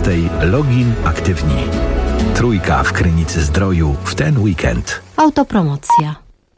17 login aktywni. Trójka w Krynicy Zdroju w ten weekend. Autopromocja.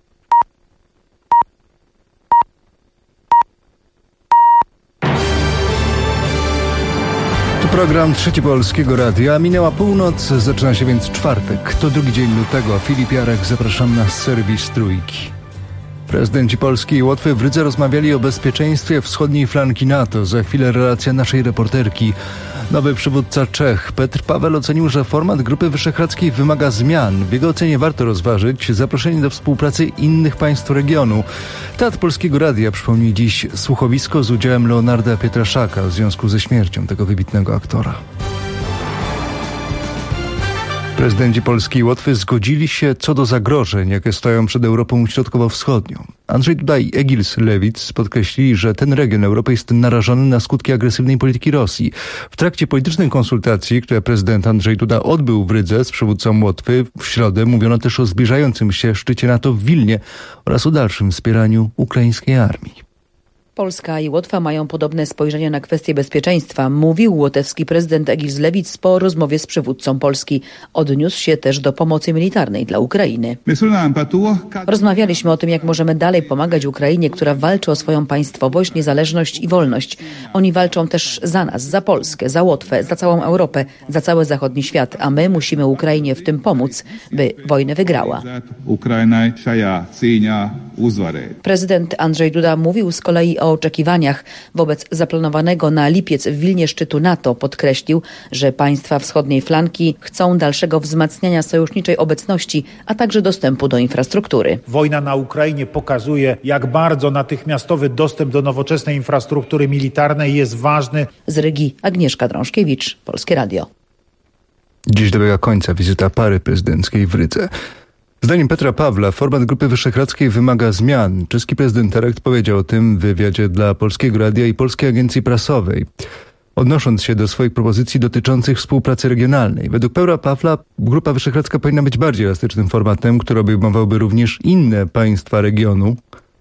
To program Trzeci Polskiego Radia. Minęła północ, zaczyna się więc czwartek. To drugi dzień lutego. Filip Jarek, zapraszam na serwis Trójki. Prezydenci Polski i Łotwy w Rydze rozmawiali o bezpieczeństwie wschodniej flanki NATO. Za chwilę relacja naszej reporterki. Nowy przywódca Czech, Petr Paweł, ocenił, że format Grupy Wyszehradzkiej wymaga zmian. W jego ocenie warto rozważyć zaproszenie do współpracy innych państw regionu. Teatr Polskiego Radia przypomni dziś słuchowisko z udziałem Leonarda Pietraszaka w związku ze śmiercią tego wybitnego aktora. Prezydenci Polski i Łotwy zgodzili się co do zagrożeń, jakie stoją przed Europą Środkowo-Wschodnią. Andrzej Duda i Egils Lewits podkreślili, że ten region Europy jest narażony na skutki agresywnej polityki Rosji. W trakcie politycznej konsultacji, które prezydent Andrzej Duda odbył w Rydze z przywódcą Łotwy w środę, mówiono też o zbliżającym się szczycie NATO w Wilnie oraz o dalszym wspieraniu ukraińskiej armii. Polska i Łotwa mają podobne spojrzenie na kwestie bezpieczeństwa, mówił łotewski prezydent Egils Lewits po rozmowie z przywódcą Polski. Odniósł się też do pomocy militarnej dla Ukrainy. Rozmawialiśmy o tym, jak możemy dalej pomagać Ukrainie, która walczy o swoją państwowość, niezależność i wolność. Oni walczą też za nas, za Polskę, za Łotwę, za całą Europę, za cały zachodni świat, a my musimy Ukrainie w tym pomóc, by wojnę wygrała. Prezydent Andrzej Duda mówił z kolei o oczekiwaniach wobec zaplanowanego na lipiec w Wilnie szczytu NATO. Podkreślił, że państwa wschodniej flanki chcą dalszego wzmacniania sojuszniczej obecności, a także dostępu do infrastruktury. Wojna na Ukrainie pokazuje, jak bardzo natychmiastowy dostęp do nowoczesnej infrastruktury militarnej jest ważny. Z Rygi Agnieszka Drążkiewicz, Polskie Radio. Dziś dobiega końca wizyta pary prezydenckiej w Rydze. Zdaniem Petra Pawła format Grupy Wyszehradzkiej wymaga zmian. Czeski prezydent elekt powiedział o tym w wywiadzie dla Polskiego Radia i Polskiej Agencji Prasowej, odnosząc się do swoich propozycji dotyczących współpracy regionalnej. Według Petra Pawła Grupa Wyszehradzka powinna być bardziej elastycznym formatem, który obejmowałby również inne państwa regionu.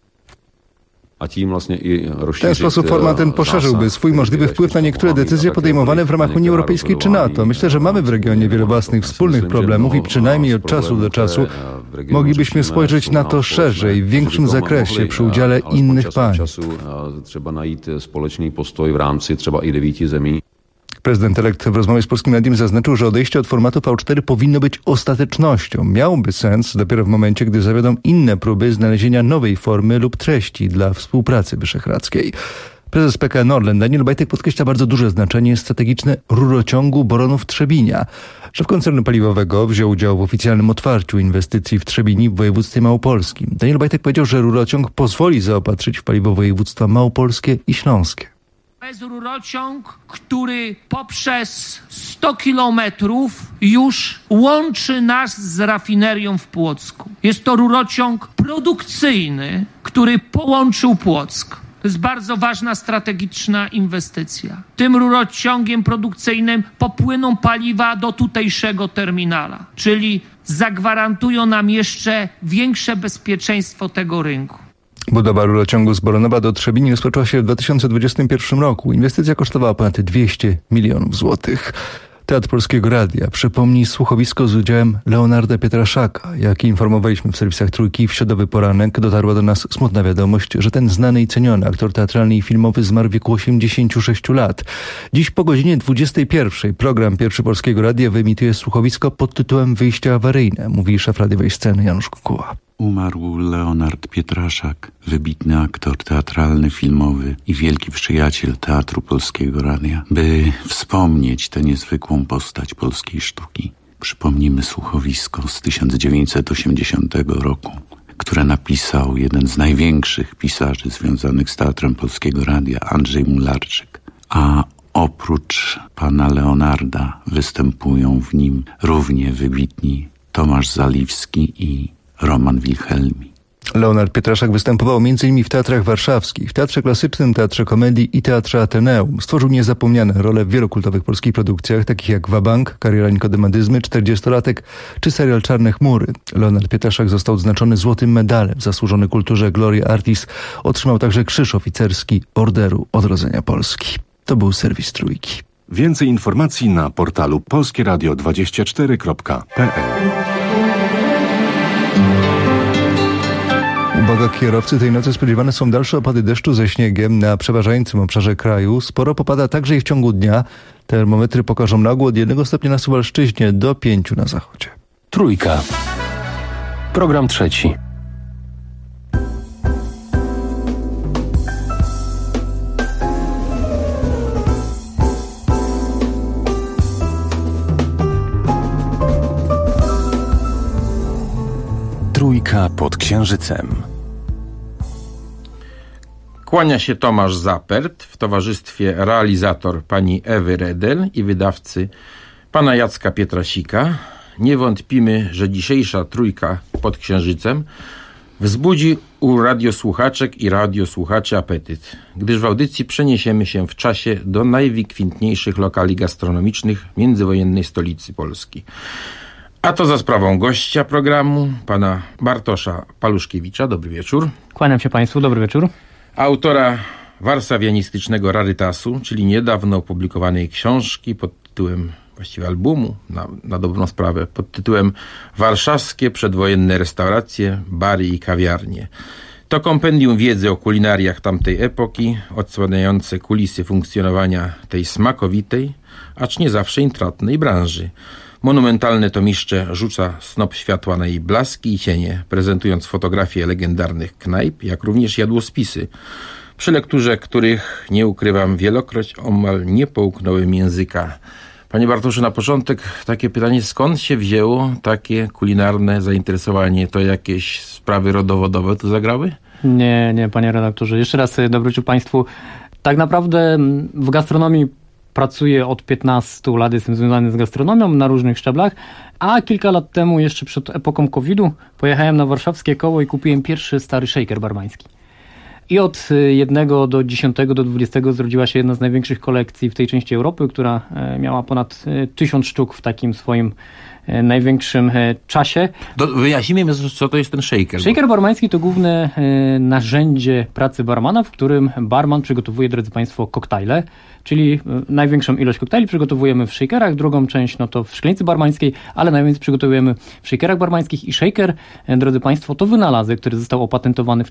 W ten sposób format ten poszerzyłby swój możliwy wpływ na niektóre decyzje podejmowane w ramach Unii Europejskiej czy NATO. Myślę, że mamy w regionie wiele własnych wspólnych problemów i przynajmniej od czasu do czasu moglibyśmy spojrzeć na to szerzej, w większym zakresie przy udziale innych państw. Trzeba najít společný postoj v rámci třeba i 9 zemí. Prezydent elekt w rozmowie z Polskim Radiem zaznaczył, że odejście od formatu V4 powinno być ostatecznością. Miałoby sens dopiero w momencie, gdy zawiodą inne próby znalezienia nowej formy lub treści dla współpracy wyszehradzkiej. Prezes PKN Orlen Daniel Obajtek podkreśla bardzo duże znaczenie strategiczne rurociągu Boronów-Trzebinia. Szef koncernu paliwowego wziął udział w oficjalnym otwarciu inwestycji w Trzebini w województwie małopolskim. Daniel Obajtek powiedział, że rurociąg pozwoli zaopatrzyć w paliwo województwa małopolskie i śląskie. To jest rurociąg, który poprzez 100 kilometrów już łączy nas z rafinerią w Płocku. Jest to rurociąg produkcyjny, który połączył Płock. To jest bardzo ważna strategiczna inwestycja. Tym rurociągiem produkcyjnym popłyną paliwa do tutejszego terminala, czyli zagwarantują nam jeszcze większe bezpieczeństwo tego rynku. Budowa rurociągu z Boronowa do Trzebini rozpoczęła się w 2021 roku. Inwestycja kosztowała ponad 200 milionów złotych. Teatr Polskiego Radia przypomni słuchowisko z udziałem Leonarda Pietraszaka. Jak informowaliśmy w serwisach Trójki, w środowy poranek dotarła do nas smutna wiadomość, że ten znany i ceniony aktor teatralny i filmowy zmarł w wieku 86 lat. Dziś po godzinie 21 program Pierwszy Polskiego Radia wyemituje słuchowisko pod tytułem Wyjście awaryjne, mówi szef radiowej sceny Janusz Kukuła. Umarł Leonard Pietraszak, wybitny aktor teatralny, filmowy i wielki przyjaciel Teatru Polskiego Radia. By wspomnieć tę niezwykłą postać polskiej sztuki, przypomnimy słuchowisko z 1980 roku, które napisał jeden z największych pisarzy związanych z Teatrem Polskiego Radia, Andrzej Mularczyk. A oprócz pana Leonarda występują w nim równie wybitni Tomasz Zaliwski i Roman Wilhelmi. Leonard Pietraszak występował m.in. w teatrach warszawskich, w Teatrze Klasycznym, Teatrze Komedii i Teatrze Ateneum. Stworzył niezapomniane role w wielu kultowych polskich produkcjach, takich jak Wabank, Kariera Nikodemadyzmy, 40-latek czy serial Czarne chmury. Leonard Pietraszak został odznaczony złotym medalem w zasłużonej kulturze Gloria Artis. Otrzymał także Krzyż Oficerski Orderu Odrodzenia Polski. To był serwis Trójki. Więcej informacji na portalu polskieradio24.pl. Uwaga, kierowcy, tej nocy spodziewane są dalsze opady deszczu ze śniegiem na przeważającym obszarze kraju. Sporo popada także i w ciągu dnia. Termometry pokażą na ogół od 1 stopnia na Suwalszczyźnie do 5 na zachodzie. Trójka. Program trzeci. Trójka pod Księżycem. Kłania się Tomasz Zapert w towarzystwie realizator pani Ewy Redel i wydawcy pana Jacka Pietrasika. Nie wątpimy, że dzisiejsza Trójka pod Księżycem wzbudzi u radiosłuchaczek i radiosłuchaczy apetyt, gdyż w audycji przeniesiemy się w czasie do najwykwintniejszych lokali gastronomicznych międzywojennej stolicy Polski. A to za sprawą gościa programu, pana Bartosza Paluszkiewicza. Dobry wieczór. Kłaniam się państwu, dobry wieczór. Autora warszawianistycznego rarytasu, czyli niedawno opublikowanej książki pod tytułem, właściwie albumu, na dobrą sprawę, pod tytułem Warszawskie przedwojenne restauracje, bary i kawiarnie. To kompendium wiedzy o kulinariach tamtej epoki, odsłaniające kulisy funkcjonowania tej smakowitej, acz nie zawsze intratnej branży. Monumentalne tomiszcze rzuca snop światła na jej blaski i cienie, prezentując fotografie legendarnych knajp, jak również jadłospisy, przy lekturze których, nie ukrywam, wielokroć omal nie połknąłem języka. Panie Bartoszu, na początek takie pytanie, skąd się wzięło takie kulinarne zainteresowanie? To jakieś sprawy rodowodowe tu zagrały? Nie, panie redaktorze. Jeszcze raz dobry wieczór państwu. Tak naprawdę w gastronomii pracuję od 15 lat, jestem związany z gastronomią na różnych szczeblach, a kilka lat temu, jeszcze przed epoką COVID-u, pojechałem na warszawskie koło i kupiłem pierwszy stary shaker barmański. I od 1 do 10 do 20 zrodziła się jedna z największych kolekcji w tej części Europy, która miała ponad 1000 sztuk w takim swoim największym czasie. Wyjaśnijmy, co to jest ten shaker. Shaker barmański to główne narzędzie pracy barmana, w którym barman przygotowuje, drodzy państwo, koktajle, czyli największą ilość koktajli przygotowujemy w shakerach, drugą część no to w szklanicy barmańskiej, ale najwięcej przygotowujemy w shakerach barmańskich i shaker, drodzy państwo, to wynalazek, który został opatentowany w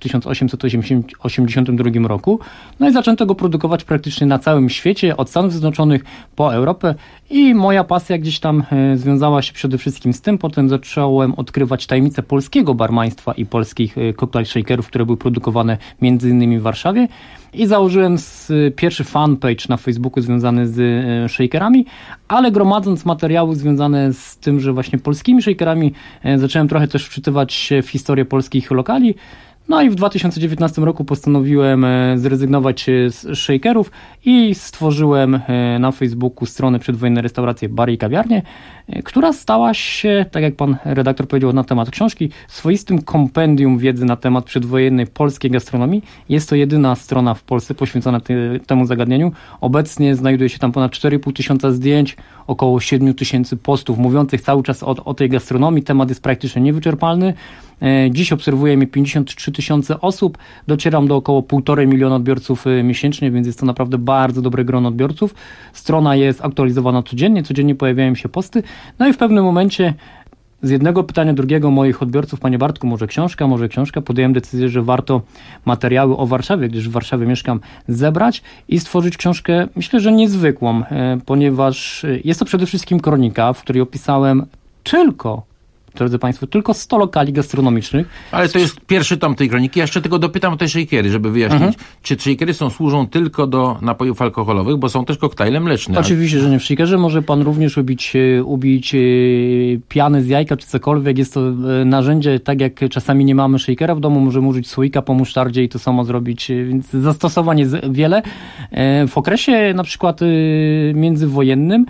1882 roku. No i zaczęto go produkować praktycznie na całym świecie, od Stanów Zjednoczonych po Europę i moja pasja gdzieś tam związała się przede wszystkim z tym. Potem zacząłem odkrywać tajemnice polskiego barmaństwa i polskich cocktail shakerów, które były produkowane między innymi w Warszawie. I założyłem pierwszy fanpage na Facebooku związany z shakerami, ale gromadząc materiały związane z tym, że właśnie polskimi shakerami, zacząłem trochę też wczytywać się w historię polskich lokali. No i w 2019 roku postanowiłem zrezygnować z shakerów i stworzyłem na Facebooku stronę Przedwojenne restauracje, bary i kawiarnie, która stała się, tak jak pan redaktor powiedział na temat książki, swoistym kompendium wiedzy na temat przedwojennej polskiej gastronomii. Jest to jedyna strona w Polsce poświęcona temu zagadnieniu. Obecnie znajduje się tam ponad 4,5 tysiąca zdjęć, około 7 tysięcy postów mówiących cały czas o tej gastronomii. Temat jest praktycznie niewyczerpalny. Dziś obserwuje mnie 53 tysiące osób, docieram do około 1,5 miliona odbiorców miesięcznie, więc jest to naprawdę bardzo dobre grono odbiorców. Strona jest aktualizowana codziennie pojawiają się posty. No i w pewnym momencie z jednego pytania drugiego moich odbiorców, panie Bartku, może książka, podjąłem decyzję, że warto materiały o Warszawie, gdyż w Warszawie mieszkam, zebrać i stworzyć książkę, myślę, że niezwykłą, ponieważ jest to przede wszystkim kronika, w której opisałem drodzy państwo, tylko 100 lokali gastronomicznych. Ale to jest pierwszy tom tej kroniki. Ja jeszcze tylko dopytam o te shakery, żeby wyjaśnić. Czy shakery służą tylko do napojów alkoholowych, bo są też koktajle mleczne? Oczywiście, że nie. W shakerze może pan również ubić pianę z jajka czy cokolwiek. Jest to narzędzie, tak jak czasami nie mamy shakera w domu, możemy użyć słoika po musztardzie i to samo zrobić, więc zastosowań jest wiele. W okresie na przykład międzywojennym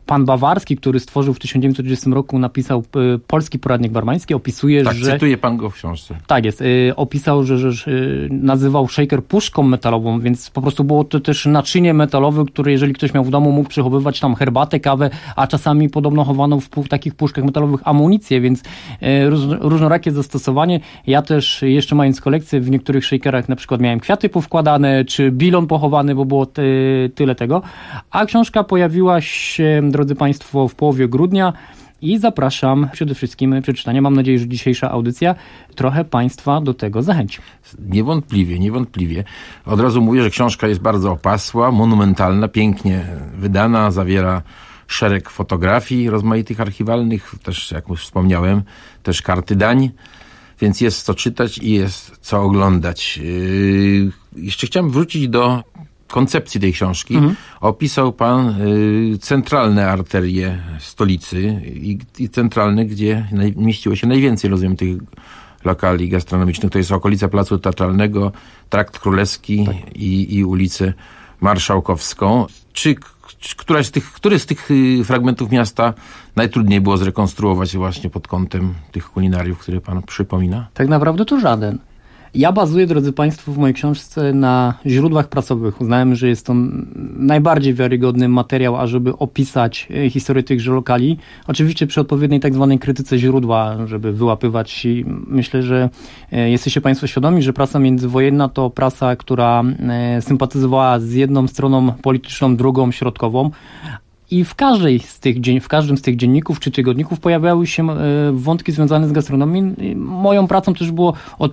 pan Bawarski, który stworzył w 1930 roku, napisał Polski Poradnik Barmański, opisuje, tak, że... cytuje pan go w książce. Tak jest. Opisał, że nazywał shaker puszką metalową, więc po prostu było to też naczynie metalowe, które jeżeli ktoś miał w domu, mógł przechowywać tam herbatę, kawę, a czasami podobno chowano w takich puszkach metalowych amunicję, więc różnorakie zastosowanie. Ja też jeszcze mając kolekcję, w niektórych shakerach na przykład miałem kwiaty powkładane, czy bilon pochowany, bo było tyle tego. A książka pojawiła się, drodzy Państwo, w połowie grudnia i zapraszam przede wszystkim przeczytania. Mam nadzieję, że dzisiejsza audycja trochę Państwa do tego zachęci. Niewątpliwie. Od razu mówię, że książka jest bardzo opasła, monumentalna, pięknie wydana, zawiera szereg fotografii rozmaitych archiwalnych, też jak już wspomniałem, też karty dań, więc jest co czytać i jest co oglądać. Jeszcze chciałem wrócić do koncepcji tej książki. Opisał pan centralne arterie stolicy i centralne, gdzie mieściło się najwięcej, rozumiem, tych lokali gastronomicznych. To jest okolica Placu Teatralnego, Trakt Królewski, tak, i ulicę Marszałkowską. Który z tych fragmentów miasta najtrudniej było zrekonstruować właśnie pod kątem tych kulinariów, które pan przypomina? Tak naprawdę to żaden. Ja bazuję, drodzy Państwo, w mojej książce na źródłach prasowych. Uznałem, że jest to najbardziej wiarygodny materiał, ażeby opisać historię tychże lokali. Oczywiście przy odpowiedniej tak zwanej krytyce źródła, żeby wyłapywać. I myślę, że jesteście Państwo świadomi, że prasa międzywojenna to prasa, która sympatyzowała z jedną stroną polityczną, drugą środkową. I w każdym z tych dzienników czy tygodników pojawiały się wątki związane z gastronomią. Moją pracą też było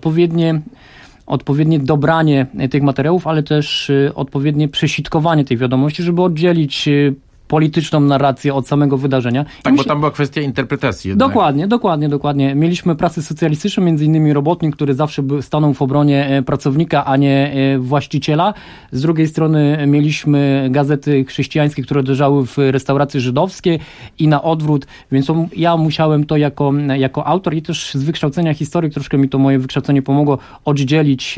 odpowiednie dobranie tych materiałów, ale też odpowiednie przesitkowanie tej wiadomości, żeby oddzielić polityczną narrację od samego wydarzenia. Tak, bo tam była kwestia interpretacji. Jednak. Dokładnie. Mieliśmy prasę socjalistyczną, między innymi robotnik, który zawsze stanął w obronie pracownika, a nie właściciela. Z drugiej strony mieliśmy gazety chrześcijańskie, które uderzały w restauracje żydowskie i na odwrót, więc ja musiałem to jako autor i też z wykształcenia historii, troszkę mi to moje wykształcenie pomogło oddzielić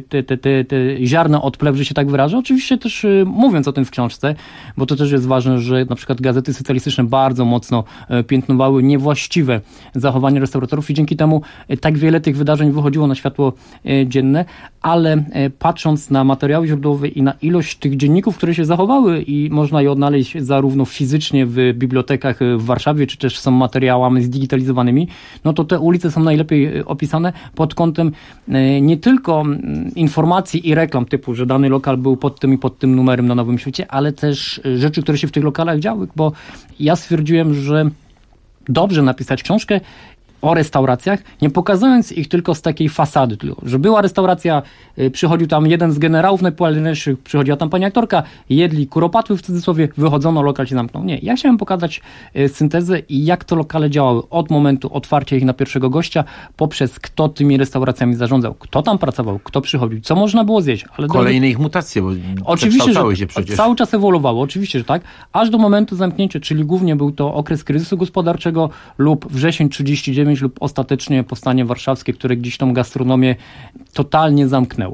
te ziarna od plew, że się tak wyrażę. Oczywiście też mówiąc o tym w książce, bo to też jest ważne, że na przykład gazety socjalistyczne bardzo mocno piętnowały niewłaściwe zachowanie restauratorów i dzięki temu tak wiele tych wydarzeń wychodziło na światło dzienne, ale patrząc na materiały źródłowe i na ilość tych dzienników, które się zachowały i można je odnaleźć zarówno fizycznie w bibliotekach w Warszawie, czy też są materiałami zdigitalizowanymi, no to te ulice są najlepiej opisane pod kątem nie tylko informacji i reklam typu, że dany lokal był pod tym i pod tym numerem na Nowym Świecie, ale też rzeczy, które się w tych lokalach działy, bo ja stwierdziłem, że dobrze napisać książkę o restauracjach, nie pokazując ich tylko z takiej fasady, tylko, że była restauracja, przychodził tam jeden z generałów najpopularniejszych, przychodziła tam pani aktorka, jedli kuropatwy w cudzysłowie, wychodzono, lokal się zamknął. Nie, ja chciałem pokazać syntezę i jak to lokale działały od momentu otwarcia ich na pierwszego gościa, poprzez kto tymi restauracjami zarządzał, kto tam pracował, kto przychodził, co można było zjeść. Ale kolejne ich mutacje, bo oczywiście, się przecież. Cały czas ewoluowało, oczywiście, że tak, aż do momentu zamknięcia, czyli głównie był to okres kryzysu gospodarczego lub wrzesień 1939 lub ostatecznie powstanie warszawskie, które gdzieś tą gastronomię totalnie zamknęło.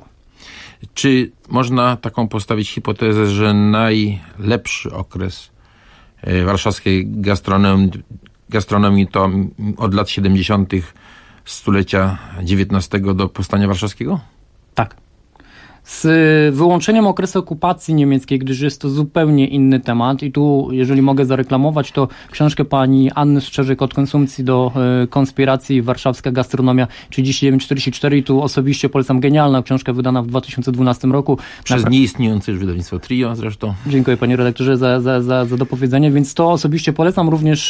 Czy można taką postawić hipotezę, że najlepszy okres warszawskiej gastronomii to od lat 70. stulecia XIX do powstania warszawskiego? Tak. Z wyłączeniem okresu okupacji niemieckiej, gdyż jest to zupełnie inny temat i tu, jeżeli mogę zareklamować, to książkę pani Anny Szczerzyk Od konsumpcji do konspiracji, warszawska gastronomia 3944 i tu osobiście polecam, genialna książka wydana w 2012 roku. Przez nieistniejące już wydawnictwo Trio zresztą. Dziękuję panie redaktorze za dopowiedzenie, więc to osobiście polecam,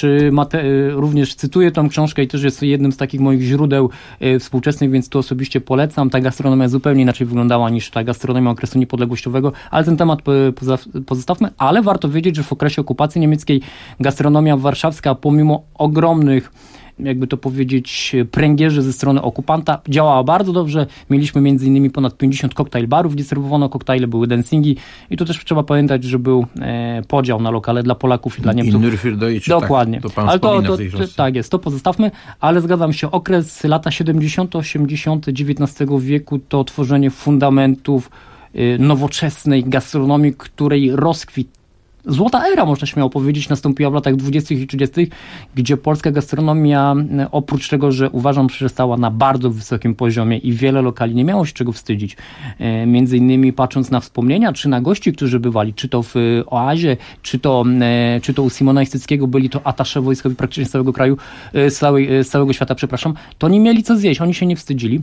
również cytuję tą książkę i też jest jednym z takich moich źródeł współczesnych, więc to osobiście polecam. Ta gastronomia zupełnie inaczej wyglądała niż ta gastronomia okresu niepodległościowego, ale ten temat pozostawmy, ale warto wiedzieć, że w okresie okupacji niemieckiej gastronomia warszawska, pomimo ogromnych, jakby to powiedzieć, pręgierzy ze strony okupanta, działała bardzo dobrze. Mieliśmy między innymi ponad 50 koktajl barów, gdzie serwowano koktajle, były dancingi i tu też trzeba pamiętać, że był podział na lokale dla Polaków i dla Niemców. Dokładnie. Tak, to pan ale tak jest, to pozostawmy, ale zgadzam się, okres lata 70., 80. XIX wieku to tworzenie fundamentów nowoczesnej gastronomii, której rozkwit złota era, można śmiało powiedzieć, nastąpiła w latach 20. i 30., gdzie polska gastronomia, oprócz tego, że uważam, że stała na bardzo wysokim poziomie i wiele lokali nie miało się czego wstydzić. Między innymi patrząc na wspomnienia, czy na gości, którzy bywali, czy to w Oazie, czy to u Simona Istyckiego, byli to atasze wojskowi praktycznie z całego kraju, z całego świata, przepraszam, to nie mieli co zjeść, oni się nie wstydzili.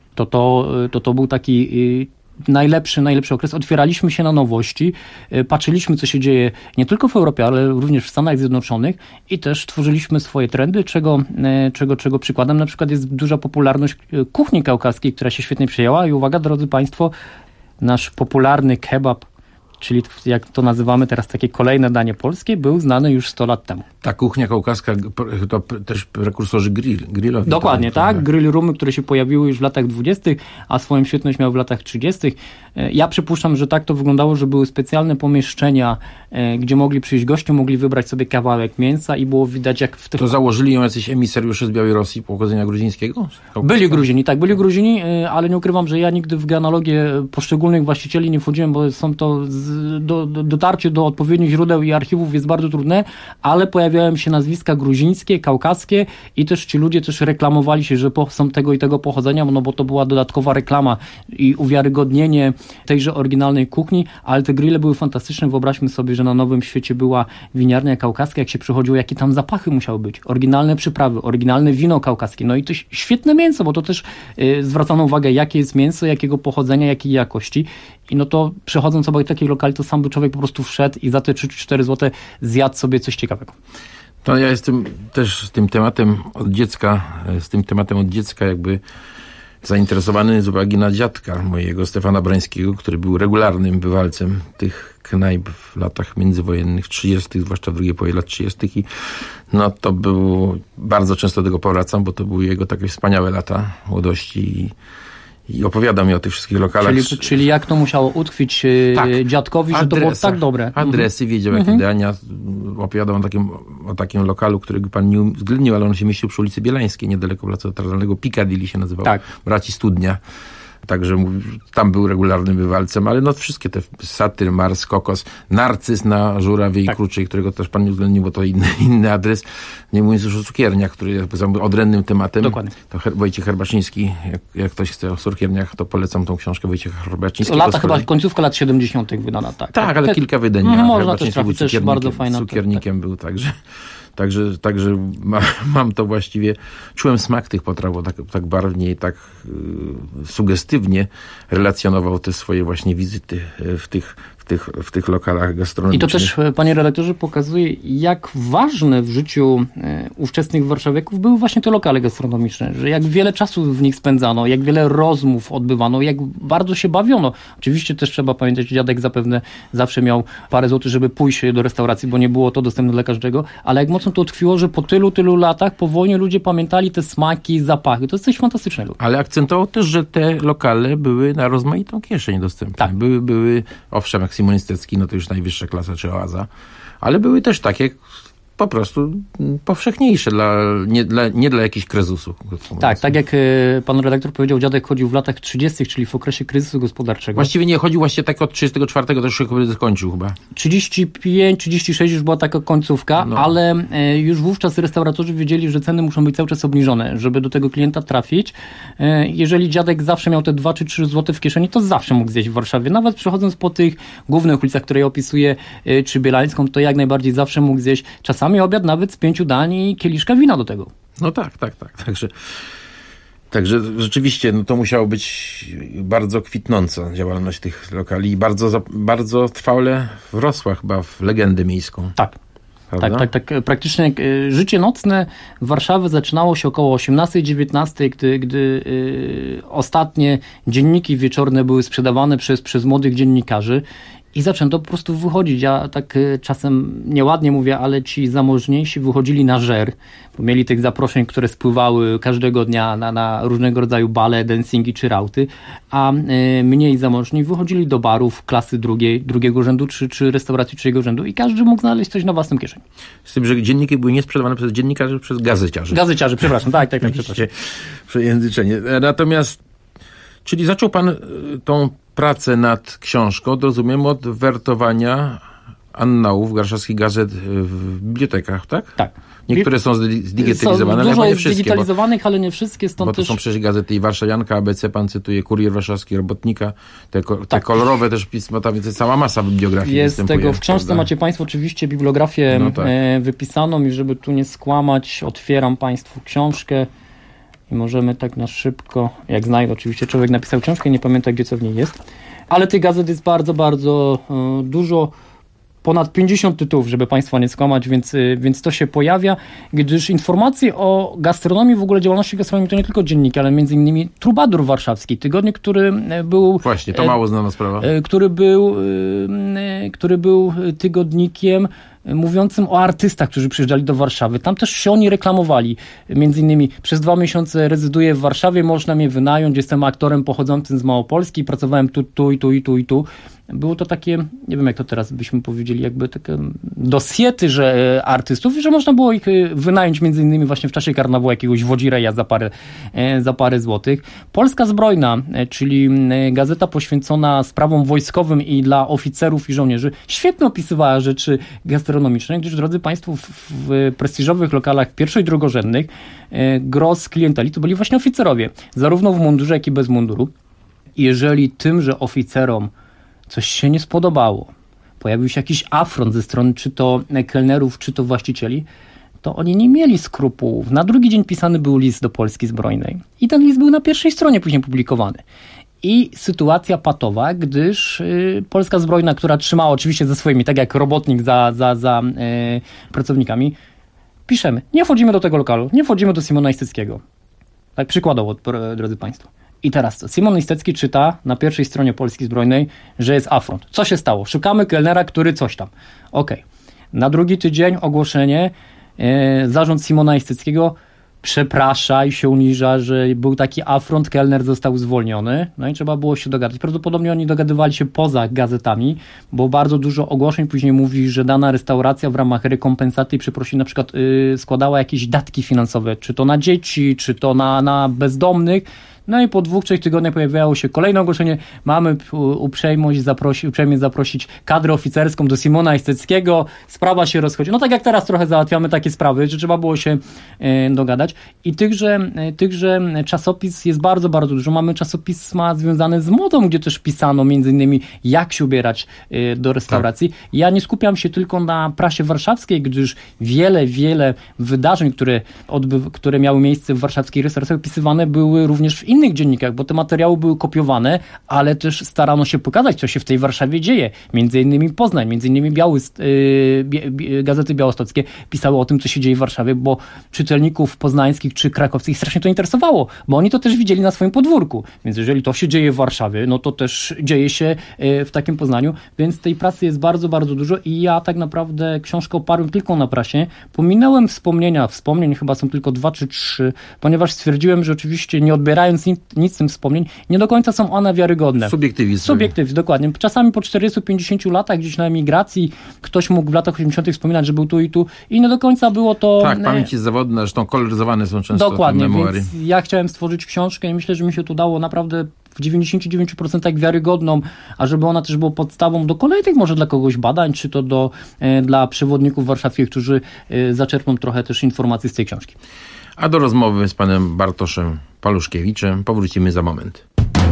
To był taki najlepszy okres. Otwieraliśmy się na nowości, patrzyliśmy, co się dzieje nie tylko w Europie, ale również w Stanach Zjednoczonych i też tworzyliśmy swoje trendy, czego przykładem na przykład jest duża popularność kuchni kaukaskiej, która się świetnie przyjęła i uwaga, drodzy Państwo, nasz popularny kebab, czyli jak to nazywamy teraz takie kolejne danie polskie, był znany już 100 lat temu. Ta kuchnia kaukaska to też prekursorzy grillowi. Dokładnie, tak. Grill roomy, które się pojawiły już w latach 20., a swoją świetność miały w latach 30. Ja przypuszczam, że tak to wyglądało, że były specjalne pomieszczenia, gdzie mogli przyjść goście, mogli wybrać sobie kawałek mięsa i było widać, jak w tych... To założyli ją jacyś emisariusze z Białej Rosji pochodzenia gruzińskiego? Byli Gruzini, ale nie ukrywam, że ja nigdy w genealogię poszczególnych właścicieli nie wchodziłem, bo są to dotarcie do odpowiednich źródeł i archiwów jest bardzo trudne, ale pojawiają się nazwiska gruzińskie, kaukaskie i też ci ludzie też reklamowali się, że są tego i tego pochodzenia, no bo to była dodatkowa reklama i uwiarygodnienie tejże oryginalnej kuchni, ale te grille były fantastyczne. Wyobraźmy sobie, że na Nowym Świecie była winiarnia kaukaska, jak się przychodziło, jakie tam zapachy musiały być. Oryginalne przyprawy, oryginalne wino kaukaskie, no i to świetne mięso, bo to też zwracano uwagę, jakie jest mięso, jakiego pochodzenia, jakiej jakości. I no to przechodząc obok takich lokali, to sam by człowiek po prostu wszedł i za te 3-4 zł zjadł sobie coś ciekawego. To ja jestem też z tym tematem od dziecka jakby zainteresowany z uwagi na dziadka mojego, Stefana Brańskiego, który był regularnym bywalcem tych knajp w latach międzywojennych, 30., zwłaszcza w drugiej połowie lat 30. I no to było, bardzo często do tego powracam, bo to były jego takie wspaniałe lata młodości i opowiada mi o tych wszystkich lokalach. Czyli jak to musiało utkwić dziadkowi, że to było tak dobre. Adresy, wiedział jakie dania. Opowiadał o takim lokalu, którego pan nie uwzględnił, ale on się mieścił przy ulicy Bielańskiej, niedaleko Placu Teatralnego. Piccadilly się nazywał. Tak. Braci Studnia. Także tam był regularnym bywalcem, ale no wszystkie te Satyr, Mars, Kokos, Narcyz na Żurawie i Kruczej, którego też pan nie uwzględnił, bo to inny adres. Nie mówiąc już o cukierniach, który jest odrębnym tematem. Dokładnie. To Wojciech Herbaczyński, jak ktoś chce o cukierniach, to polecam tą książkę Wojciecha Herbaczyńskiego. Lata chyba końcówka lat 70. wydana, tak. Tak, ale kilka wydań. Można też trafić, też bardzo fajna. Cukiernikiem był także. Także mam to właściwie, czułem smak tych potraw, bo tak barwnie i tak sugestywnie relacjonował te swoje właśnie wizyty w tych lokalach gastronomicznych. I to też, panie redaktorze, pokazuje, jak ważne w życiu ówczesnych warszawiaków były właśnie te lokale gastronomiczne, że jak wiele czasu w nich spędzano, jak wiele rozmów odbywano, jak bardzo się bawiono. Oczywiście też trzeba pamiętać, że dziadek zapewne zawsze miał parę złotych, żeby pójść do restauracji, bo nie było to dostępne dla każdego, ale jak mocno to tkwiło, że po tylu latach, po wojnie ludzie pamiętali te smaki, zapachy. To jest coś fantastycznego. Ale akcentował też, że te lokale były na rozmaitą kieszeń dostępne. Tak. Były owszem, jak Simon Istecki, no to już najwyższa klasa czy Oaza, ale były też takie po prostu powszechniejsze, nie dla jakichś kryzysów. Tak jak pan redaktor powiedział, dziadek chodził w latach 30., czyli w okresie kryzysu gospodarczego. Właściwie nie chodził właśnie tak od 34, to już się skończył chyba. 35, 36 już była taka końcówka, ale już wówczas restauratorzy wiedzieli, że ceny muszą być cały czas obniżone, żeby do tego klienta trafić. Jeżeli dziadek zawsze miał te 2 czy 3 zł w kieszeni, to zawsze mógł zjeść w Warszawie. Nawet przechodząc po tych głównych ulicach, które ja opisuję, czy Bielańską, to jak najbardziej zawsze mógł zjeść czasami obiad nawet z 5 dań i kieliszka wina do tego. No tak. Także rzeczywiście to musiało być bardzo kwitnąca działalność tych lokali i bardzo trwale wrosła chyba w legendę miejską. Tak. Tak. Praktycznie życie nocne w Warszawie zaczynało się około 18-19, gdy ostatnie dzienniki wieczorne były sprzedawane przez młodych dziennikarzy. I zaczęto po prostu wychodzić. Ja tak czasem nieładnie mówię, ale ci zamożniejsi wychodzili na żer, bo mieli tych zaproszeń, które spływały każdego dnia na różnego rodzaju bale, dancingi czy rauty, a mniej zamożni wychodzili do barów klasy drugiego rzędu, czy restauracji trzeciego rzędu i każdy mógł znaleźć coś na własną kieszeń. Z tym, że dzienniki były nie sprzedawane przez dziennikarzy, przez gazeciarzy. Gazeciarzy, przepraszam. Tak, przepraszam. Przejęzyczenie. Natomiast, czyli zaczął pan tą pracę nad książką, rozumiem, od wertowania annałów warszawskich gazet w bibliotekach, tak? Tak. Niektóre są zdigitalizowane, ale nie wszystkie. Zdigitalizowanych, ale nie wszystkie. Stąd bo to są przecież gazety i Warszawianka, ABC, pan cytuje, Kurier Warszawski, Robotnika, te kolorowe też pisma, tam jest cała masa bibliografii. Jest tego, w książce macie Państwo oczywiście bibliografię wypisaną i żeby tu nie skłamać, otwieram Państwu książkę i możemy tak na szybko, jak znajdę, oczywiście człowiek napisał książkę, nie pamięta gdzie co w niej jest, ale tych gazet jest bardzo, bardzo dużo. Ponad 50 tytułów, żeby Państwa nie skłamać, więc to się pojawia, gdyż informacje o gastronomii, w ogóle działalności gastronomii to nie tylko dzienniki, ale między innymi Trubadur Warszawski, tygodnik, który był... Właśnie, to mało znana sprawa. Który był tygodnikiem mówiącym o artystach, którzy przyjeżdżali do Warszawy. Tam też się oni reklamowali. Między innymi przez 2 miesiące rezyduję w Warszawie, można mnie wynająć, jestem aktorem pochodzącym z Małopolski, pracowałem tu. Było to takie, nie wiem jak to teraz byśmy powiedzieli, jakby takie dosiety, że artystów, że można było ich wynająć między innymi właśnie w czasie karnawału jakiegoś wodzireja za parę złotych. Polska Zbrojna, czyli gazeta poświęcona sprawom wojskowym i dla oficerów i żołnierzy, świetnie opisywała rzeczy gastronomiczne, gdyż, drodzy Państwo, w prestiżowych lokalach pierwszo- i drugorzędnych gros klienteli to byli właśnie oficerowie, zarówno w mundurze, jak i bez munduru. Jeżeli tymże oficerom coś się nie spodobało, pojawił się jakiś afront ze strony czy to kelnerów, czy to właścicieli, to oni nie mieli skrupułów. Na drugi dzień pisany był list do Polski Zbrojnej i ten list był na pierwszej stronie później publikowany. I sytuacja patowa, gdyż Polska Zbrojna, która trzymała oczywiście ze swoimi, tak jak robotnik za pracownikami, piszemy, nie wchodzimy do tego lokalu, nie wchodzimy do Simona Istyckiego. Tak przykładowo, drodzy Państwo. I teraz co? Simon Istecki czyta na pierwszej stronie Polski Zbrojnej, że jest afront. Co się stało? Szukamy kelnera, który coś tam. Okej. Na drugi tydzień ogłoszenie, zarząd Simona Isteckiego przeprasza i się uniża, że był taki afront, kelner został zwolniony, no i trzeba było się dogadać. Prawdopodobnie oni dogadywali się poza gazetami, bo bardzo dużo ogłoszeń później mówi, że dana restauracja w ramach rekompensaty i przeprosin na przykład składała jakieś datki finansowe, czy to na dzieci, czy to na bezdomnych. No i po 2-3 tygodniach pojawiało się kolejne ogłoszenie. Mamy uprzejmość zaprosić kadrę oficerską do Simona Isteckiego. Sprawa się rozchodzi. No tak jak teraz trochę załatwiamy takie sprawy, że trzeba było się dogadać. I tychże czasopis jest bardzo, bardzo dużo. Mamy czasopisma związane z modą, gdzie też pisano między innymi jak się ubierać do restauracji. Tak. Ja nie skupiam się tylko na prasie warszawskiej, gdyż wiele wydarzeń, które miały miejsce w warszawskiej restauracji, opisywane były również w innych dziennikach, bo te materiały były kopiowane, ale też starano się pokazać, co się w tej Warszawie dzieje. Między innymi Poznań, między innymi gazety białostockie pisały o tym, co się dzieje w Warszawie, bo czytelników poznańskich czy krakowskich strasznie to interesowało, bo oni to też widzieli na swoim podwórku. Więc jeżeli to się dzieje w Warszawie, no to też dzieje się w takim Poznaniu, więc tej pracy jest bardzo, bardzo dużo i ja tak naprawdę książkę oparłem tylko na prasie. Pominąłem wspomnień chyba są tylko 2 czy 3, ponieważ stwierdziłem, że oczywiście nie odbierając nic z tym wspomnień, nie do końca są one wiarygodne. Subiektywizm, dokładnie. Czasami po 40-50 latach gdzieś na emigracji ktoś mógł w latach 80. wspominać, że był tu i nie do końca było to... Tak, pamięć jest zawodna, zresztą koloryzowane są często dokładnie, te memoiry. Więc ja chciałem stworzyć książkę i myślę, że mi się to udało naprawdę w 99% wiarygodną, a żeby ona też była podstawą do kolejnych może dla kogoś badań, czy to dla przewodników warszawskich, którzy zaczerpną trochę też informacji z tej książki. A do rozmowy z panem Bartoszem Paluszkiewiczem powrócimy za moment.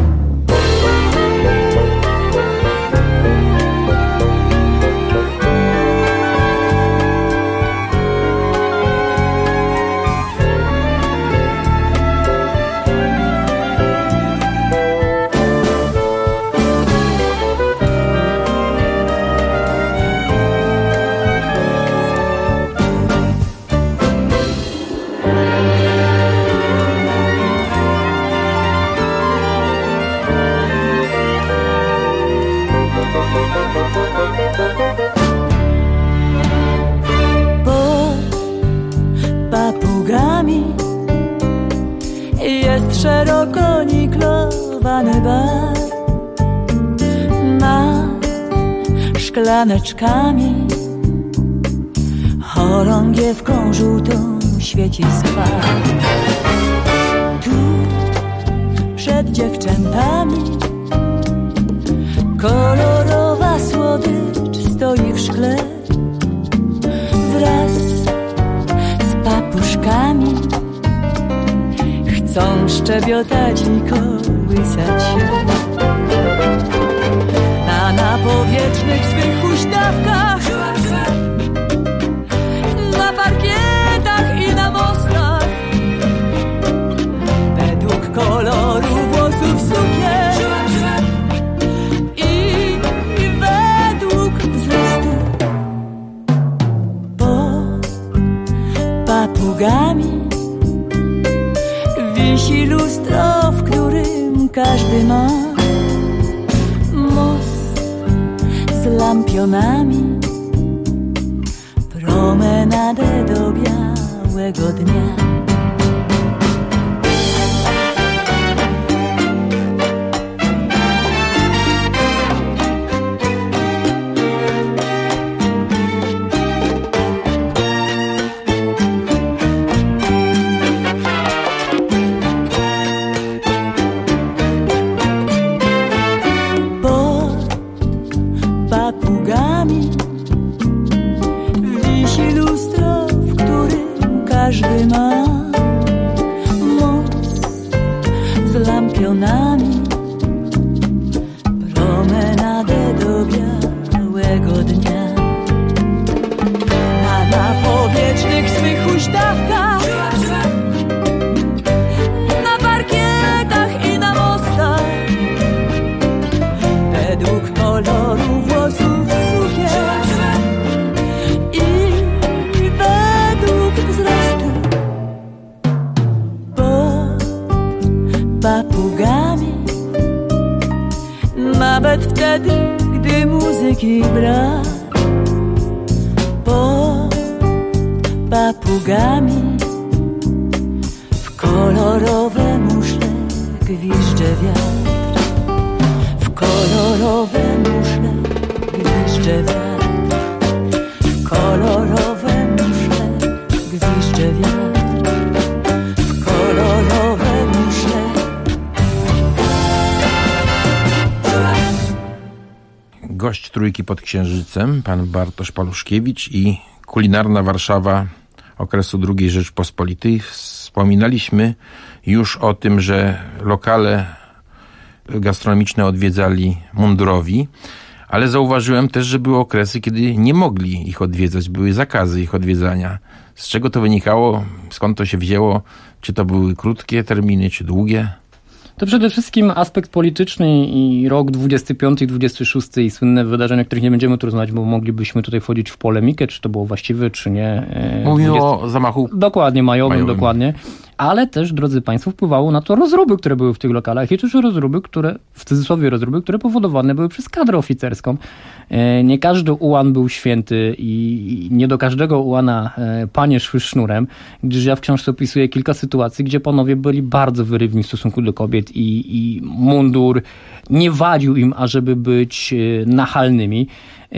Szeroko niklowany bar ma szklaneczkami chorągiewką żółtą świeci skwar. Tu przed dziewczętami kolorowa słodycz stoi w szkle wraz z papuszkami. Chcą szczebiotać i kołysać się na powietrznych swych huśtawkach, na parkietach i na mostach, według koloru włosów sukien i według wzrostu. Pod papugami wisi lustro, w którym każdy ma most z lampionami, promenadę do białego dnia. Każdy ma moc z lampionami, promenadę do białego dnia. Na powietrznych swych huśtawkach, na parkietach i na mostach, według koloru włosów sukien i według wzrostu. Papugami, nawet wtedy, gdy muzyki brak. Pod papugami w kolorowe muszle gwizdże wiatr. W kolorowe muszle gwizdże wiatr. W kolorowe muszle gwizdże wiatr. W kolorowe muszle. Gość Trójki pod Księżycem, pan Bartosz Paluszkiewicz i kulinarna Warszawa okresu II Rzeczpospolitej. Wspominaliśmy już o tym, że lokale gastronomiczne odwiedzali mundurowi, ale zauważyłem też, że były okresy, kiedy nie mogli ich odwiedzać, były zakazy ich odwiedzania. Z czego to wynikało? Skąd to się wzięło? Czy to były krótkie terminy, czy długie? To przede wszystkim aspekt polityczny i rok 25 i 26 i słynne wydarzenia, o których nie będziemy tu rozmawiać, bo moglibyśmy tutaj wchodzić w polemikę, czy to było właściwe, czy nie. Mówimy o zamachu dokładnie, majowym. Dokładnie. Ale też, drodzy Państwo, wpływało na to rozruby, które były w tych lokalach i też rozruby, które, w cudzysłowie rozruby, które powodowane były przez kadrę oficerską. Nie każdy ułan był święty i nie do każdego ułana panie szły sznurem, gdyż ja w książce opisuję kilka sytuacji, gdzie panowie byli bardzo wyrywni w stosunku do kobiet i mundur nie wadził im, ażeby być nachalnymi.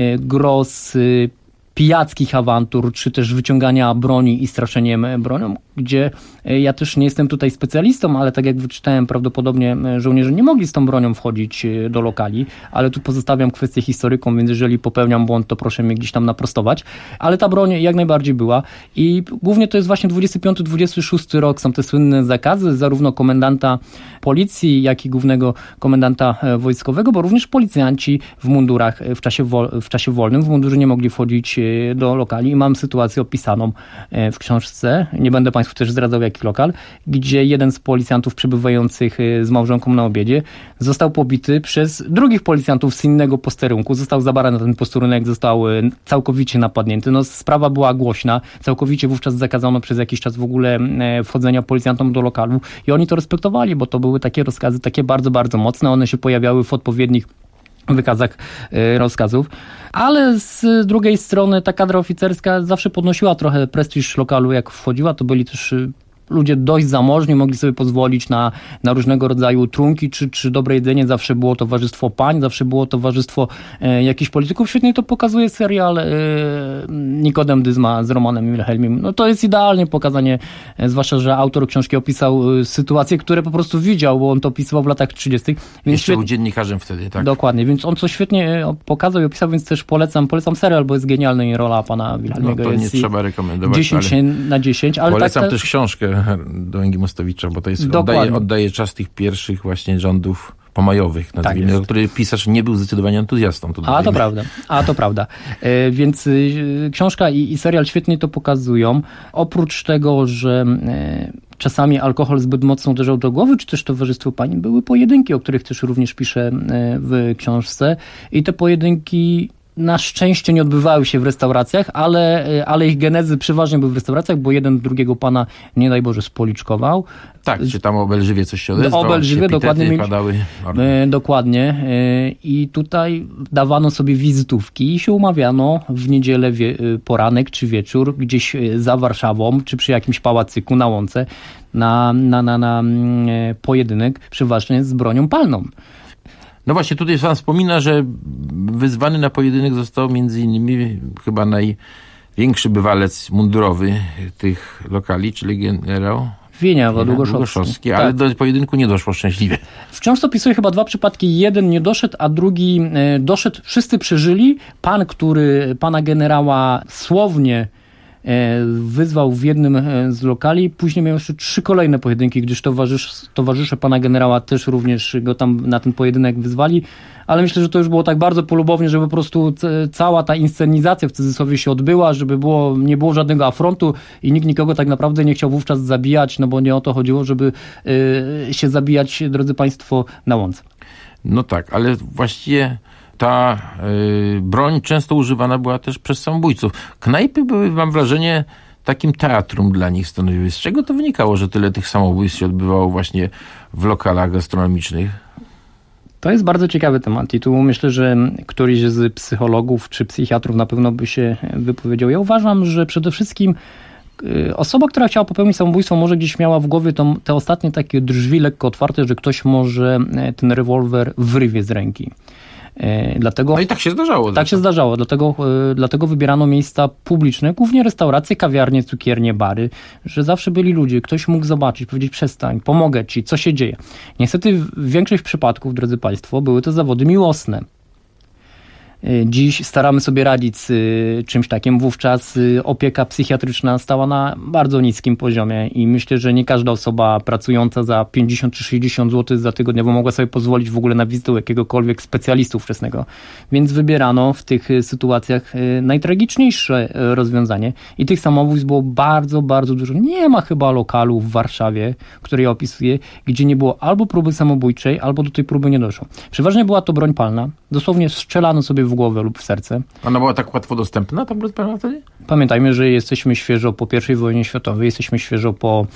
Gros pijackich awantur, czy też wyciągania broni i straszeniem bronią, gdzie ja też nie jestem tutaj specjalistą, ale tak jak wyczytałem, prawdopodobnie żołnierze nie mogli z tą bronią wchodzić do lokali, ale tu pozostawiam kwestię historykom, więc jeżeli popełniam błąd, to proszę mnie gdzieś tam naprostować, ale ta broń jak najbardziej była i głównie to jest właśnie 25-26 rok, są te słynne zakazy, zarówno komendanta policji, jak i głównego komendanta wojskowego, bo również policjanci w mundurach w czasie wolnym w mundurze nie mogli wchodzić do lokali i mam sytuację opisaną w książce, nie będę Państwu też zdradzał jaki lokal, gdzie jeden z policjantów przebywających z małżonką na obiedzie został pobity przez drugich policjantów z innego posterunku, został zabrany na ten posterunek, został całkowicie napadnięty. No, sprawa była głośna, całkowicie wówczas zakazano przez jakiś czas w ogóle wchodzenia policjantom do lokalu i oni to respektowali, bo to były takie rozkazy, takie bardzo, bardzo mocne, one się pojawiały w odpowiednich wykazach rozkazów, ale z drugiej strony ta kadra oficerska zawsze podnosiła trochę prestiż lokalu, jak wchodziła, to byli też ludzie dość zamożni mogli sobie pozwolić na różnego rodzaju trunki czy dobre jedzenie. Zawsze było towarzystwo pań, zawsze było towarzystwo jakichś polityków. Świetnie to pokazuje serial Nikodem Dyzma z Romanem Wilhelmim. No to jest idealnie pokazanie, zwłaszcza, że autor książki opisał sytuacje, które po prostu widział, bo on to opisywał w latach 30. Jeszcze był dziennikarzem wtedy, tak? Dokładnie, więc on to świetnie pokazał i opisał, więc też polecam serial, bo jest genialny i rola pana Wilhelmiego. No to nie trzeba rekomendować. 10/10. Ale polecam też książkę Dołęgi Mostowicza, bo to jest oddaje czas tych pierwszych właśnie rządów pomajowych, nazwijmy, tak, który pisarz nie był zdecydowanie entuzjastą. To prawda. Więc książka i serial świetnie to pokazują. Oprócz tego, że czasami alkohol zbyt mocno uderzał do głowy, czy też towarzystwo pań, były pojedynki, o których też również piszę w książce. I te pojedynki na szczęście nie odbywały się w restauracjach, ale ich genezy przeważnie były w restauracjach, bo jeden drugiego pana, nie daj Boże, spoliczkował. Tak, czy tam obelżywie coś się odezwał, obelżywie, dokładnie. Padały. Dokładnie. I tutaj dawano sobie wizytówki i się umawiano w niedzielę poranek czy wieczór gdzieś za Warszawą, czy przy jakimś pałacyku na łące na pojedynek, przeważnie z bronią palną. No właśnie, tutaj pan wspomina, że wyzwany na pojedynek został między innymi chyba największy bywalec mundurowy tych lokali, czyli generał Wieniawa Długoszowski. Ale do pojedynku nie doszło szczęśliwie. W książce opisuję chyba 2 przypadki. Jeden nie doszedł, a drugi doszedł. Wszyscy przeżyli. Pan, który pana generała słownie wyzwał w jednym z lokali, później miał jeszcze 3 kolejne pojedynki, gdyż towarzysze pana generała też również go tam na ten pojedynek wyzwali, ale myślę, że to już było tak bardzo polubownie, żeby po prostu cała ta inscenizacja w cudzysłowie się odbyła, żeby nie było żadnego afrontu i nikt nikogo tak naprawdę nie chciał wówczas zabijać, no bo nie o to chodziło, żeby się zabijać, drodzy państwo, na łące. No tak, ale właściwie ta broń często używana była też przez samobójców. Knajpy były, mam wrażenie, takim teatrum dla nich stanowiły. Z czego to wynikało, że tyle tych samobójstw się odbywało właśnie w lokalach gastronomicznych? To jest bardzo ciekawy temat i tu myślę, że któryś z psychologów czy psychiatrów na pewno by się wypowiedział. Ja uważam, że przede wszystkim osoba, która chciała popełnić samobójstwo, może gdzieś miała w głowie te ostatnie takie drzwi lekko otwarte, że ktoś może ten rewolwer wyrwie z ręki. Dlatego, no i tak się zdarzało. Tak się zdarzało, dlatego wybierano miejsca publiczne, głównie restauracje, kawiarnie, cukiernie, bary, że zawsze byli ludzie, ktoś mógł zobaczyć, powiedzieć przestań, pomogę ci, co się dzieje. Niestety większość przypadków, drodzy państwo, były to zawody miłosne. Dziś staramy sobie radzić z czymś takim. Wówczas opieka psychiatryczna stała na bardzo niskim poziomie i myślę, że nie każda osoba pracująca za 50 czy 60 zł za tygodniowo mogła sobie pozwolić w ogóle na wizytę u jakiegokolwiek specjalisty ówczesnego. Więc wybierano w tych sytuacjach najtragiczniejsze rozwiązanie i tych samobójstw było bardzo, bardzo dużo. Nie ma chyba lokalu w Warszawie, który ja opisuję, gdzie nie było albo próby samobójczej, albo do tej próby nie doszło. Przeważnie była to broń palna. Dosłownie strzelano sobie w głowę lub w serce. Ona była tak łatwo dostępna, ta broń palna wtedy? Pamiętajmy, że jesteśmy świeżo po I wojnie światowej, jesteśmy świeżo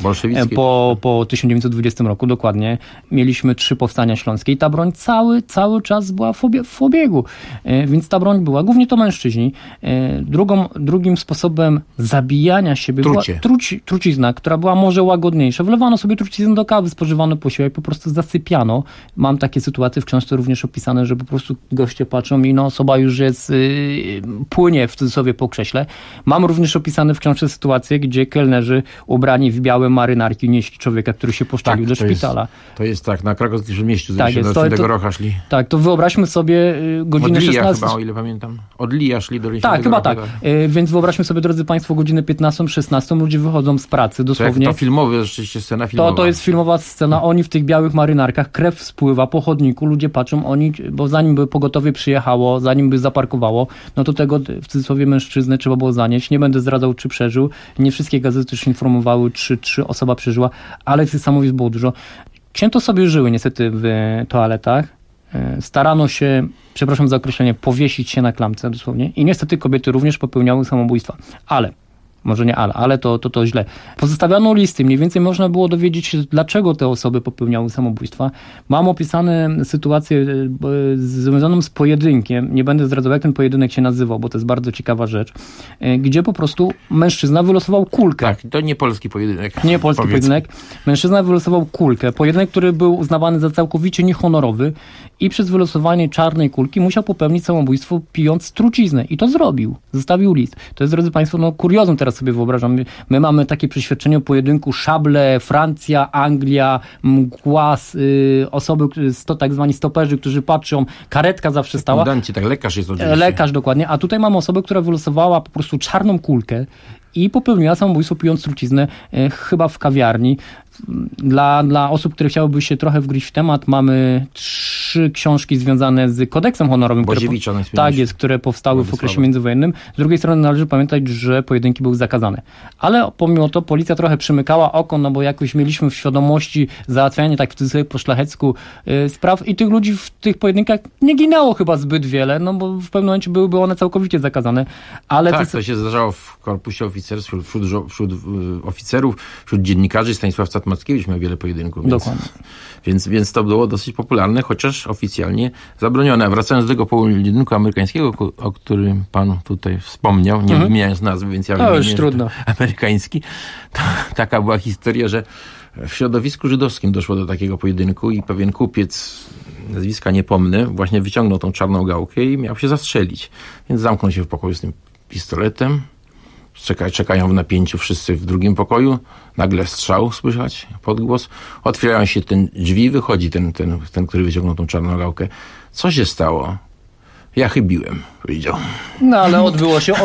po 1920 roku, dokładnie. Mieliśmy 3 powstania śląskie i ta broń cały czas była w obiegu. Więc ta broń była, głównie to mężczyźni. Drugim sposobem zabijania siebie była trucizna, która była może łagodniejsza. Wlewano sobie truciznę do kawy, spożywano posiłek, po prostu zasypiano. Mam takie sytuacje w książce również opisane, że po prostu goście patrzą i osoba już jest, płynie w cudzysłowie po krześle. Mam również opisane w książce sytuacje, gdzie kelnerzy ubrani w białe marynarki nieśli człowieka, który się poszczelił do szpitala. To jest tak, na krakowskim Przedmieściu do Świętego Rocha szli. Tak, to wyobraźmy sobie godzinę 16. Chyba, o ile pamiętam. Od Lija szli do Świętego Rocha. Tak, chyba tak. Tak. Więc wyobraźmy sobie, drodzy państwo, godzinę 15-16, ludzie wychodzą z pracy, dosłownie. To filmowe, rzeczywiście scena filmowa. To jest filmowa scena, oni w tych białych marynarkach, krew spływa po chodniku, ludzie patrzą, bo zanim by pogotowie przyjechało, zanim by zaparkowało, no to tego w cudzysłowie mężczyznę trzeba było zanieść. Nie będę zdradzał, czy przeżył. Nie wszystkie gazety już informowały, czy osoba przeżyła, ale tych samobójstw było dużo. Księto sobie żyły niestety w toaletach. Starano się, przepraszam za określenie, powiesić się na klamce dosłownie i niestety kobiety również popełniały samobójstwa. Ale może nie ale to źle. Pozostawiano listy, mniej więcej można było dowiedzieć się, dlaczego te osoby popełniały samobójstwa. Mam opisane sytuację związaną z pojedynkiem, nie będę zdradzał, jak ten pojedynek się nazywał, bo to jest bardzo ciekawa rzecz, gdzie po prostu mężczyzna wylosował kulkę. Tak, to nie polski pojedynek. Nie polski pojedynek. Mężczyzna wylosował kulkę. Pojedynek, który był uznawany za całkowicie niehonorowy i przez wylosowanie czarnej kulki musiał popełnić samobójstwo, pijąc truciznę. I to zrobił. Zostawił list. To jest, drodzy Państwo, kuriozum teraz sobie wyobrażam. My mamy takie przeświadczenie o pojedynku szable, Francja, Anglia, mgła, osoby, tak zwani stoperzy, którzy patrzą, karetka zawsze stała. Tak, lekarz jest oczywiście. Lekarz, dokładnie. A tutaj mamy osobę, która wylosowała po prostu czarną kulkę i popełniła samobójstwo, pijąc truciznę, chyba w kawiarni. Dla osób, które chciałyby się trochę wgryźć w temat, mamy 3 książki związane z kodeksem honorowym, które powstały w okresie międzywojennym. Z drugiej strony należy pamiętać, że pojedynki były zakazane. Ale pomimo to policja trochę przymykała oko, bo jakoś mieliśmy w świadomości załatwianie tak w cudzysłowie po szlachecku spraw i tych ludzi w tych pojedynkach nie ginęło chyba zbyt wiele, bo w pewnym momencie byłyby one całkowicie zakazane. Ale tak, to się zdarzało w korpusie oficerstw, wśród oficerów, wśród dziennikarzy. Stanisław Mackiewicz miał wiele pojedynków. Dokładnie. Więc to było dosyć popularne, chociaż oficjalnie zabronione. Wracając do tego pojedynku amerykańskiego, o którym pan tutaj wspomniał, nie wymieniając nazwy, więc ja wymienię trudno. Amerykański. To taka była historia, że w środowisku żydowskim doszło do takiego pojedynku i pewien kupiec, nazwiska nie pomnę, właśnie wyciągnął tą czarną gałkę i miał się zastrzelić. Więc zamknął się w pokoju z tym pistoletem. Czekają w napięciu wszyscy w drugim pokoju. Nagle strzał słychać, podgłos. Otwierają się drzwi, wychodzi ten, który wyciągnął tą czarną gałkę. Co się stało? Ja chybiłem, powiedział. No ale odbyło się.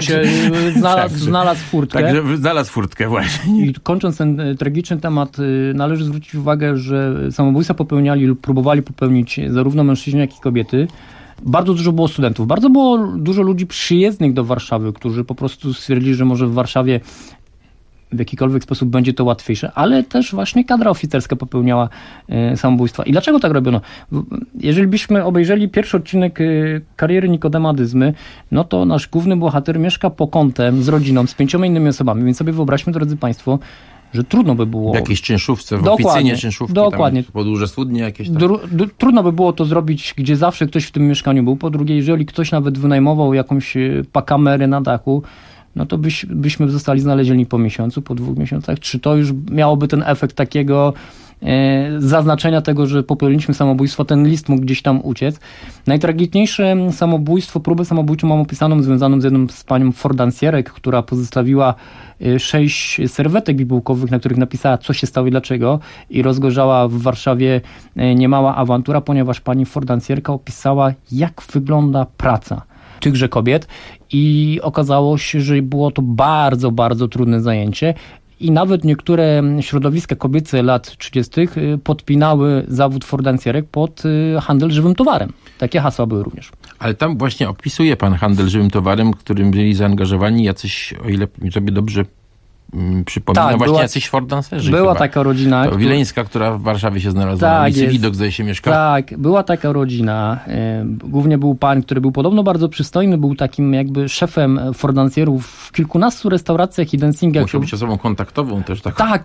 Znalazł furtkę. Także znalazł furtkę właśnie. I kończąc ten tragiczny temat, należy zwrócić uwagę, że samobójstwa popełniali lub próbowali popełnić zarówno mężczyźni, jak i kobiety. Bardzo dużo było studentów, bardzo było dużo ludzi przyjezdnych do Warszawy, którzy po prostu stwierdzili, że może w Warszawie w jakikolwiek sposób będzie to łatwiejsze, ale też właśnie kadra oficerska popełniała samobójstwa. I dlaczego tak robiono? Jeżeli byśmy obejrzeli pierwszy odcinek kariery Nikodema Dyzmy, no to nasz główny bohater mieszka po kątem z rodziną, z 5 innymi osobami, więc sobie wyobraźmy, drodzy Państwo, że trudno by było... W jakiejś czynszówce, w oficynie czynszówki, dokładnie. Tam podłuże studnie jakieś tam. Trudno by było to zrobić, gdzie zawsze ktoś w tym mieszkaniu był. Po drugie, jeżeli ktoś nawet wynajmował jakąś pakamerę na dachu, no to byśmy zostali znalezieni po miesiącu, po 2 miesiącach. Czy to już miałoby ten efekt takiego zaznaczenia tego, że popełniliśmy samobójstwo, ten list mógł gdzieś tam uciec. Najtragiczniejsze samobójstwo, próbę samobójczą mam opisaną, związaną z jedną z panią Fordancierek, która pozostawiła 6 serwetek bibułkowych, na których napisała, co się stało i dlaczego, i rozgorzała w Warszawie niemała awantura, ponieważ pani Fordancierka opisała, jak wygląda praca tychże kobiet i okazało się, że było to bardzo, bardzo trudne zajęcie. I nawet niektóre środowiska kobiece lat 30. podpinały zawód fordancjerek pod handel żywym towarem. Takie hasła były również. Ale tam właśnie opisuje pan handel żywym towarem, którym byli zaangażowani jacyś, o ile sobie dobrze przypomina, tak, właśnie jacyś fordancerzy. Była chyba. Taka rodzina. To Wileńska, która w Warszawie się znalazła. Tak, na ulicy Widok, zdaje się, mieszka. Tak, była taka rodzina. Głównie był pan, który był podobno bardzo przystojny, był takim jakby szefem fordancjerów w kilkunastu restauracjach i dancingach. Musiał być osobą kontaktową też. Tak.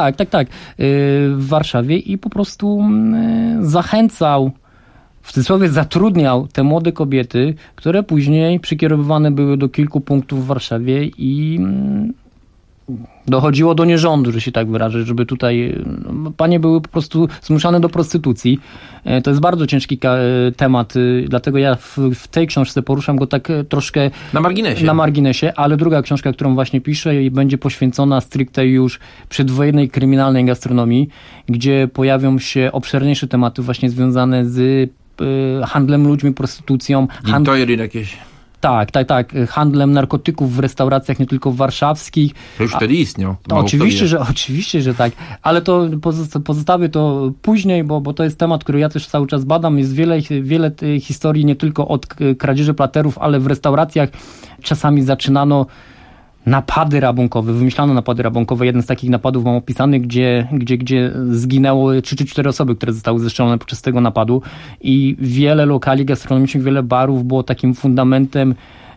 W Warszawie i po prostu zachęcał, w cudzysłowie zatrudniał te młode kobiety, które później przykierowywane były do kilku punktów w Warszawie i dochodziło do nierządu, że się tak wyrażę, żeby tutaj panie były po prostu zmuszane do prostytucji. To jest bardzo ciężki temat, dlatego ja w tej książce poruszam go tak troszkę na marginesie, ale druga książka, którą właśnie piszę, będzie poświęcona stricte już przedwojennej kryminalnej gastronomii, gdzie pojawią się obszerniejsze tematy właśnie związane z handlem ludźmi, prostytucją. Gintoiry jakieś. Tak. Handlem narkotyków w restauracjach, nie tylko warszawskich. To już wtedy istniał. Oczywiście, że tak. Ale to pozostawię to później, bo to jest temat, który ja też cały czas badam. Jest wiele historii, nie tylko od kradzieży platerów, ale w restauracjach czasami zaczynano napady rabunkowe, wymyślano napady rabunkowe. Jeden z takich napadów mam opisany, gdzie zginęło 3 czy 4 osoby, które zostały zestrzelone podczas tego napadu i wiele lokali gastronomicznych, wiele barów było takim fundamentem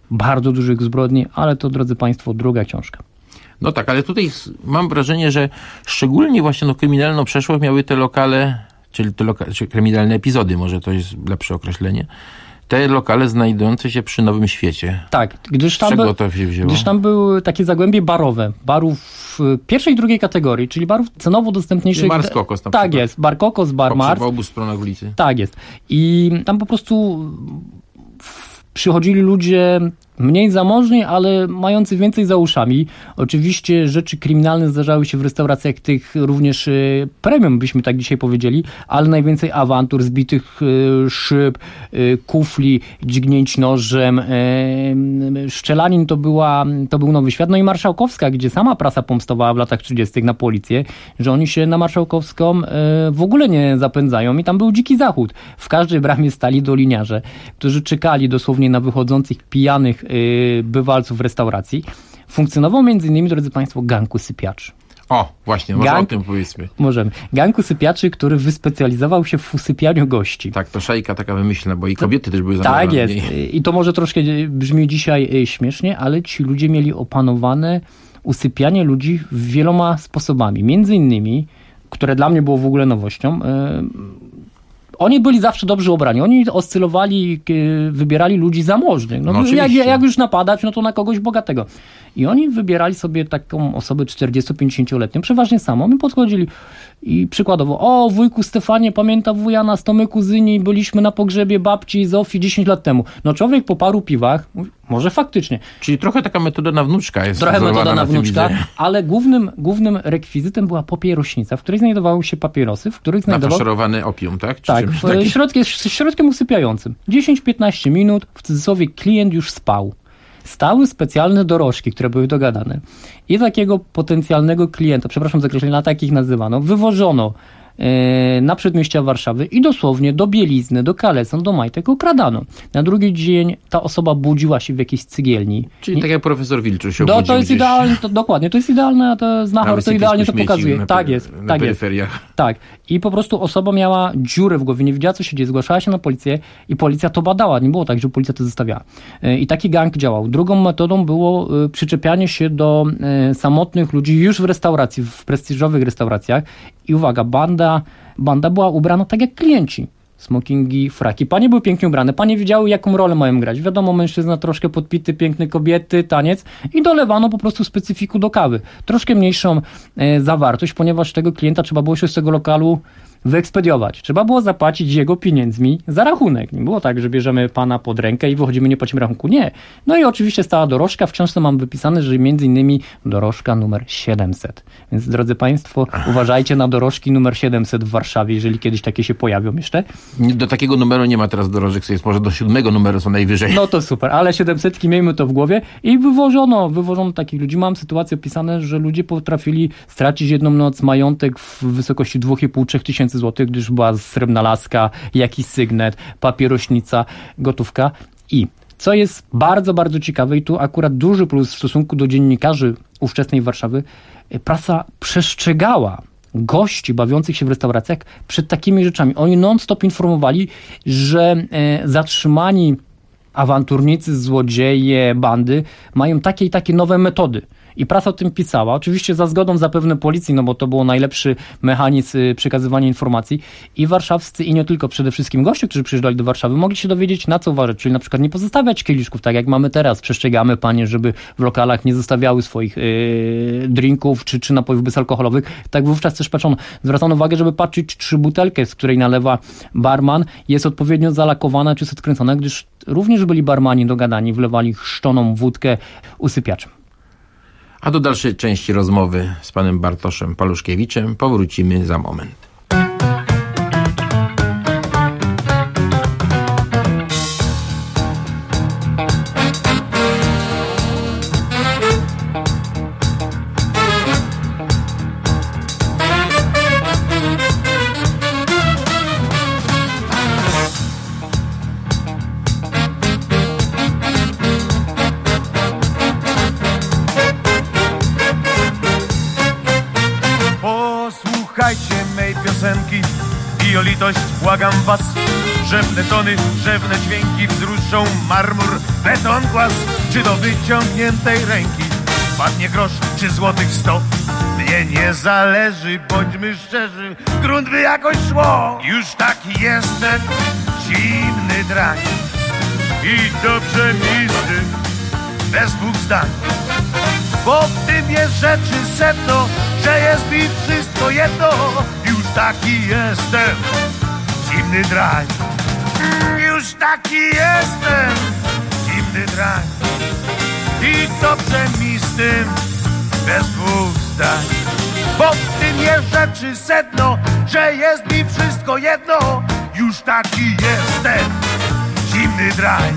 bardzo dużych zbrodni, ale to, drodzy Państwo, druga książka. No tak, ale tutaj mam wrażenie, że szczególnie właśnie kryminalną przeszłość miały te lokale, czyli czy kryminalne epizody, może to jest lepsze określenie, te lokale znajdujące się przy Nowym Świecie. Tak, gdyż to się wzięło? Gdyż tam były takie zagłębie barowe, barów pierwszej i drugiej kategorii, czyli barów cenowo dostępniejszych. Bar Kokos na tak przykład. Jest, Bar Kokos, Bar Mars. Po obu stronach ulicy. Tak jest. I tam po prostu przychodzili ludzie mniej zamożni, ale mający więcej za uszami. Oczywiście rzeczy kryminalne zdarzały się w restauracjach tych również premium, byśmy tak dzisiaj powiedzieli, ale najwięcej awantur, zbitych szyb, kufli, dźgnięć nożem, szczelanin to był Nowy Świat. No i Marszałkowska, gdzie sama prasa pomstowała w latach 30. na policję, że oni się na Marszałkowską w ogóle nie zapędzają i tam był dziki zachód. W każdej bramie stali doliniarze, którzy czekali dosłownie na wychodzących pijanych bywalców restauracji. Funkcjonował m.in., drodzy Państwo, gang usypiaczy. O, właśnie, może o tym powiedzmy. Możemy. Gang usypiaczy, który wyspecjalizował się w usypianiu gości. Tak, to szajka taka wymyślna, bo i kobiety też były zamówione. Tak jest. I to może troszkę brzmi dzisiaj śmiesznie, ale ci ludzie mieli opanowane usypianie ludzi wieloma sposobami. Między innymi, które dla mnie było w ogóle nowością, oni byli zawsze dobrze ubrani. Oni oscylowali, wybierali ludzi zamożnych. No jak już napadać, no to na kogoś bogatego. I oni wybierali sobie taką osobę 40-50-letnią, przeważnie samą, i podchodzili i przykładowo: o, wujku Stefanie, pamięta wuja nas, to my kuzyni, byliśmy na pogrzebie babci Zofii 10 lat temu. No człowiek po paru piwach, może faktycznie. Czyli trochę taka metoda na wnuczka jest. Trochę metoda na wnuczka, ale głównym rekwizytem była papierośnica, w której znajdowały się papierosy, w których nafaszerowany opium, tak? Tak, środkiem usypiającym. 10-15 minut, w cudzysłowie klient już spał. Stały specjalne dorożki, które były dogadane. I takiego potencjalnego klienta, przepraszam za określenie, takich nazywano, wywożono na przedmieścia Warszawy i dosłownie do bielizny, do kaleson, do majtek okradano. Na drugi dzień ta osoba budziła się w jakiejś cygielni. Czyli tak jak profesor Wilczu się obudził to jest idealne, dokładnie, to jest idealne, a to Znachor to idealnie to pokazuje. Tak jest. Na peryferiach. Tak. I po prostu osoba miała dziurę w głowie, nie wiedziała, co się dzieje, zgłaszała się na policję i policja to badała. Nie było tak, że policja to zostawiała. I taki gang działał. Drugą metodą było przyczepianie się do samotnych ludzi już w restauracji, w prestiżowych restauracjach. I uwaga, banda była ubrana tak jak klienci. Smokingi, fraki. Panie były pięknie ubrane. Panie wiedziały, jaką rolę mają grać. Wiadomo, mężczyzna troszkę podpity, piękne kobiety, taniec. I dolewano po prostu specyfiku do kawy. Troszkę mniejszą zawartość, ponieważ tego klienta trzeba było się z tego lokalu wyekspediować. Trzeba było zapłacić jego pieniędzmi za rachunek. Nie było tak, że bierzemy pana pod rękę i wychodzimy, nie płacimy rachunku. Nie. No i oczywiście stała dorożka. W książce mam wypisane, że między innymi dorożka numer 700. Więc drodzy Państwo, uważajcie na dorożki numer 700 w Warszawie, jeżeli kiedyś takie się pojawią jeszcze. Do takiego numeru nie ma teraz dorożek, jest może do 7 numeru są najwyżej. No to super, ale 700 miejmy to w głowie i wywożono takich ludzi. Mam sytuację opisane, że ludzie potrafili stracić jedną noc majątek w wysokości 2,5-3 tysięcy złotych, gdyż była srebrna laska, jakiś sygnet, papierośnica, gotówka. I co jest bardzo, bardzo ciekawe i tu akurat duży plus w stosunku do dziennikarzy ówczesnej Warszawy, prasa przestrzegała gości bawiących się w restauracjach przed takimi rzeczami. Oni non-stop informowali, że zatrzymani awanturnicy, złodzieje, bandy mają takie i takie nowe metody. I prasa o tym pisała, oczywiście za zgodą zapewne policji, no bo to był najlepszy mechanizm przekazywania informacji. I warszawscy, i nie tylko, przede wszystkim goście, którzy przyjeżdżali do Warszawy, mogli się dowiedzieć, na co uważać, czyli na przykład nie pozostawiać kieliszków, tak jak mamy teraz. Przestrzegamy panie, żeby w lokalach nie zostawiały swoich drinków czy napojów bezalkoholowych. Tak wówczas też zwracano uwagę, żeby patrzeć, czy butelkę, z której nalewa barman, jest odpowiednio zalakowana, czy jest odkręcona, gdyż również byli barmani dogadani, wlewali chrzczoną wódkę usypiaczem. A do dalszej części rozmowy z panem Bartoszem Paluszkiewiczem powrócimy za moment. Posłuchajcie mej piosenki i o litość błagam was. rzewne tony, rzewne dźwięki wzruszą marmur, beton, głaz, czy do wyciągniętej ręki padnie grosz czy złotych 100. Mnie nie zależy, bądźmy szczerzy, grunt by jakoś szło. Już taki jestem, zimny drań i dobrze mi z tym, bez dwóch zdań. Bo w tym jest rzeczy sedno, że jest mi wszystko jedno. Już taki jestem, zimny drań. Już taki jestem, zimny drań. I dobrze mi z tym, bez dwóch zdań. Bo w tym jest rzeczy sedno, że jest mi wszystko jedno. Już taki jestem, zimny drań.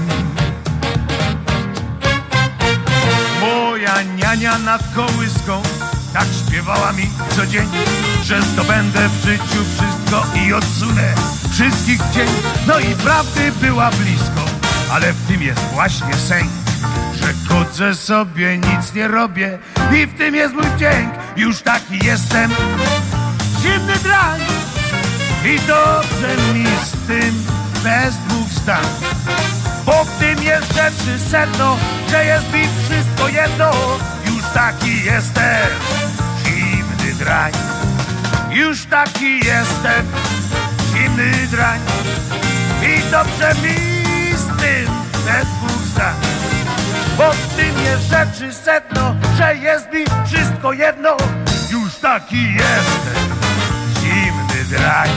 Moja niania nad kołyską tak śpiewała mi co dzień, że zdobędę w życiu wszystko i odsunę wszystkich w cień. No i prawdy była blisko, ale w tym jest właśnie sęk, że chodzę sobie, nic nie robię i w tym jest mój wdzięk. Już taki jestem, zimny drań i dobrze mi z tym, bez dwóch zdań. Bo w tym jest rzeczy sedno, że jest mi wszystko jedno. Już taki jestem, zimny drań. Już taki jestem, zimny drań. I dobrze mi z tym, bez dwóch zdań. Bo w tym jest rzeczy sedno, że jest mi wszystko jedno. Już taki jestem, zimny drań.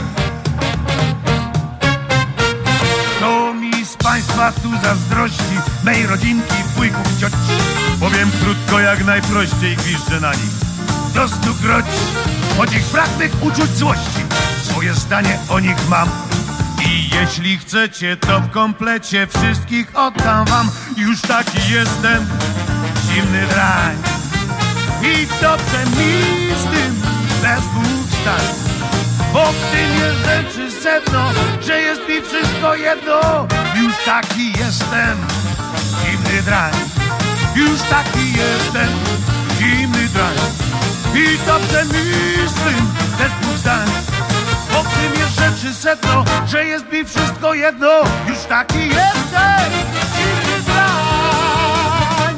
To mi z państwa tu zazdrości, mej rodzinki, wujków, cioci. Powiem krótko, jak najprościej, gwiżdżę na nich do 100-kroć. Choć ich brak tych uczuć złości, swoje zdanie o nich mam. I jeśli chcecie, to w komplecie wszystkich oddam wam. Już taki jestem, zimny drań. I dobrze mi z tym, bez dwóch zdań. Bo w tym jest rzeczy sedno, że jest mi wszystko jedno. Już taki jestem, zimny drań. Już taki jestem, zimny drań. I dobrze mi z tym, bez dwóch zdań. Bo w tym jest rzeczy sedno, że jest mi wszystko jedno. Już taki jestem, zimny drań.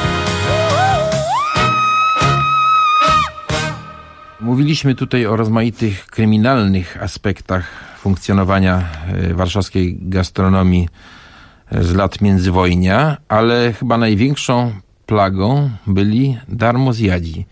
Mówiliśmy tutaj o rozmaitych kryminalnych aspektach funkcjonowania warszawskiej gastronomii z lat międzywojnia, ale chyba największą plagą byli darmozjadzi.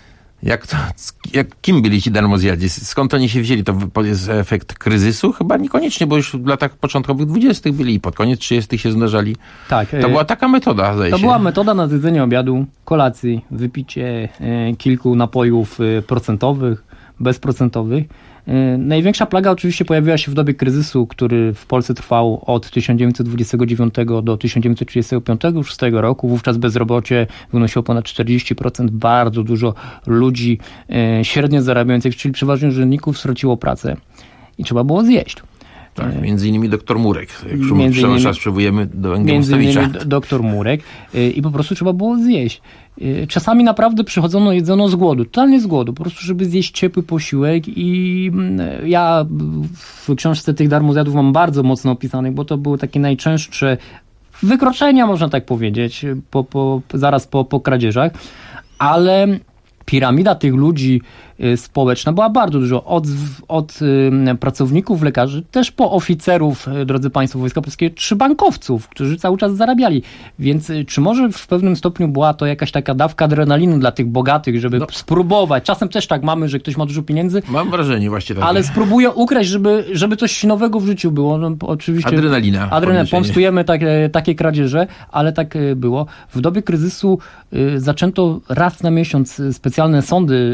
Kim byli ci darmozjadzi? Skąd oni się wzięli? To jest efekt kryzysu? Chyba niekoniecznie, bo już w latach początkowych 20. byli i pod koniec 30. się zdarzali. Tak. To była taka metoda, zdaje się. To była metoda na zjedzenie obiadu, kolacji, wypicie kilku napojów procentowych, bezprocentowych. Największa plaga oczywiście pojawiła się w dobie kryzysu, który w Polsce trwał od 1929 do 1936 roku. Wówczas bezrobocie wynosiło ponad 40%. Bardzo dużo ludzi średnio zarabiających, czyli przeważnie urzędników, straciło pracę i trzeba było zjeść. Tak, między innymi doktor Murek. Jak czas przywołujemy do Między innymi doktor Murek i po prostu trzeba było zjeść. Czasami naprawdę przychodzono, jedzono z głodu, totalnie z głodu, po prostu żeby zjeść ciepły posiłek i ja w książce tych darmozjadów mam bardzo mocno opisanych, bo to były takie najczęstsze wykroczenia, można tak powiedzieć, zaraz po kradzieżach, ale piramida tych ludzi społeczna była bardzo dużo. Od pracowników, lekarzy, też po oficerów, drodzy Państwo, Wojska Polskiego, czy bankowców, którzy cały czas zarabiali. Więc czy może w pewnym stopniu była to jakaś taka dawka adrenalinu dla tych bogatych, żeby spróbować. Czasem też tak mamy, że ktoś ma dużo pieniędzy. Mam wrażenie właśnie takie. Ale spróbuje ukraść, żeby coś nowego w życiu było. No, oczywiście Adrenalina. Pomstujemy takie kradzieże, ale tak było. W dobie kryzysu zaczęto raz na miesiąc specjalne sądy,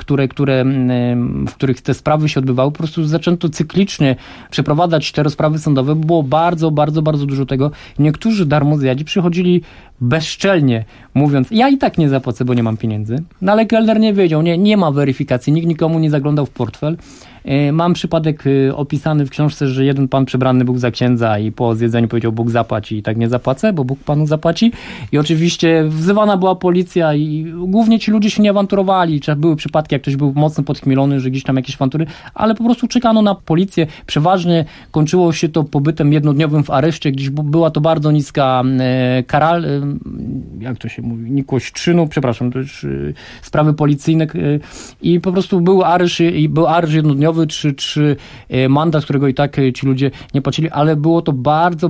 w których te sprawy się odbywały. Po prostu zaczęto cyklicznie przeprowadzać te rozprawy sądowe. Było bardzo, bardzo, bardzo dużo tego. Niektórzy darmozjadzi przychodzili bezczelnie mówiąc, ja i tak nie zapłacę, bo nie mam pieniędzy, no ale kelner nie wiedział, nie ma weryfikacji, nikt nikomu nie zaglądał w portfel. Mam przypadek opisany w książce, że jeden pan przebrany był za księdza i po zjedzeniu powiedział: Bóg zapłaci, i tak nie zapłacę, bo Bóg panu zapłaci. I oczywiście wzywana była policja i głównie ci ludzie się nie awanturowali. Były przypadki, jak ktoś był mocno podchmielony, że gdzieś tam jakieś awantury, ale po prostu czekano na policję. Przeważnie kończyło się to pobytem jednodniowym w areszcie, gdzieś była to bardzo niska kara, jak to się mówi, nikłość czynu, przepraszam, to już sprawy policyjne, i po prostu był areszt jednodniowy, czy mandat, którego i tak ci ludzie nie płacili, ale było to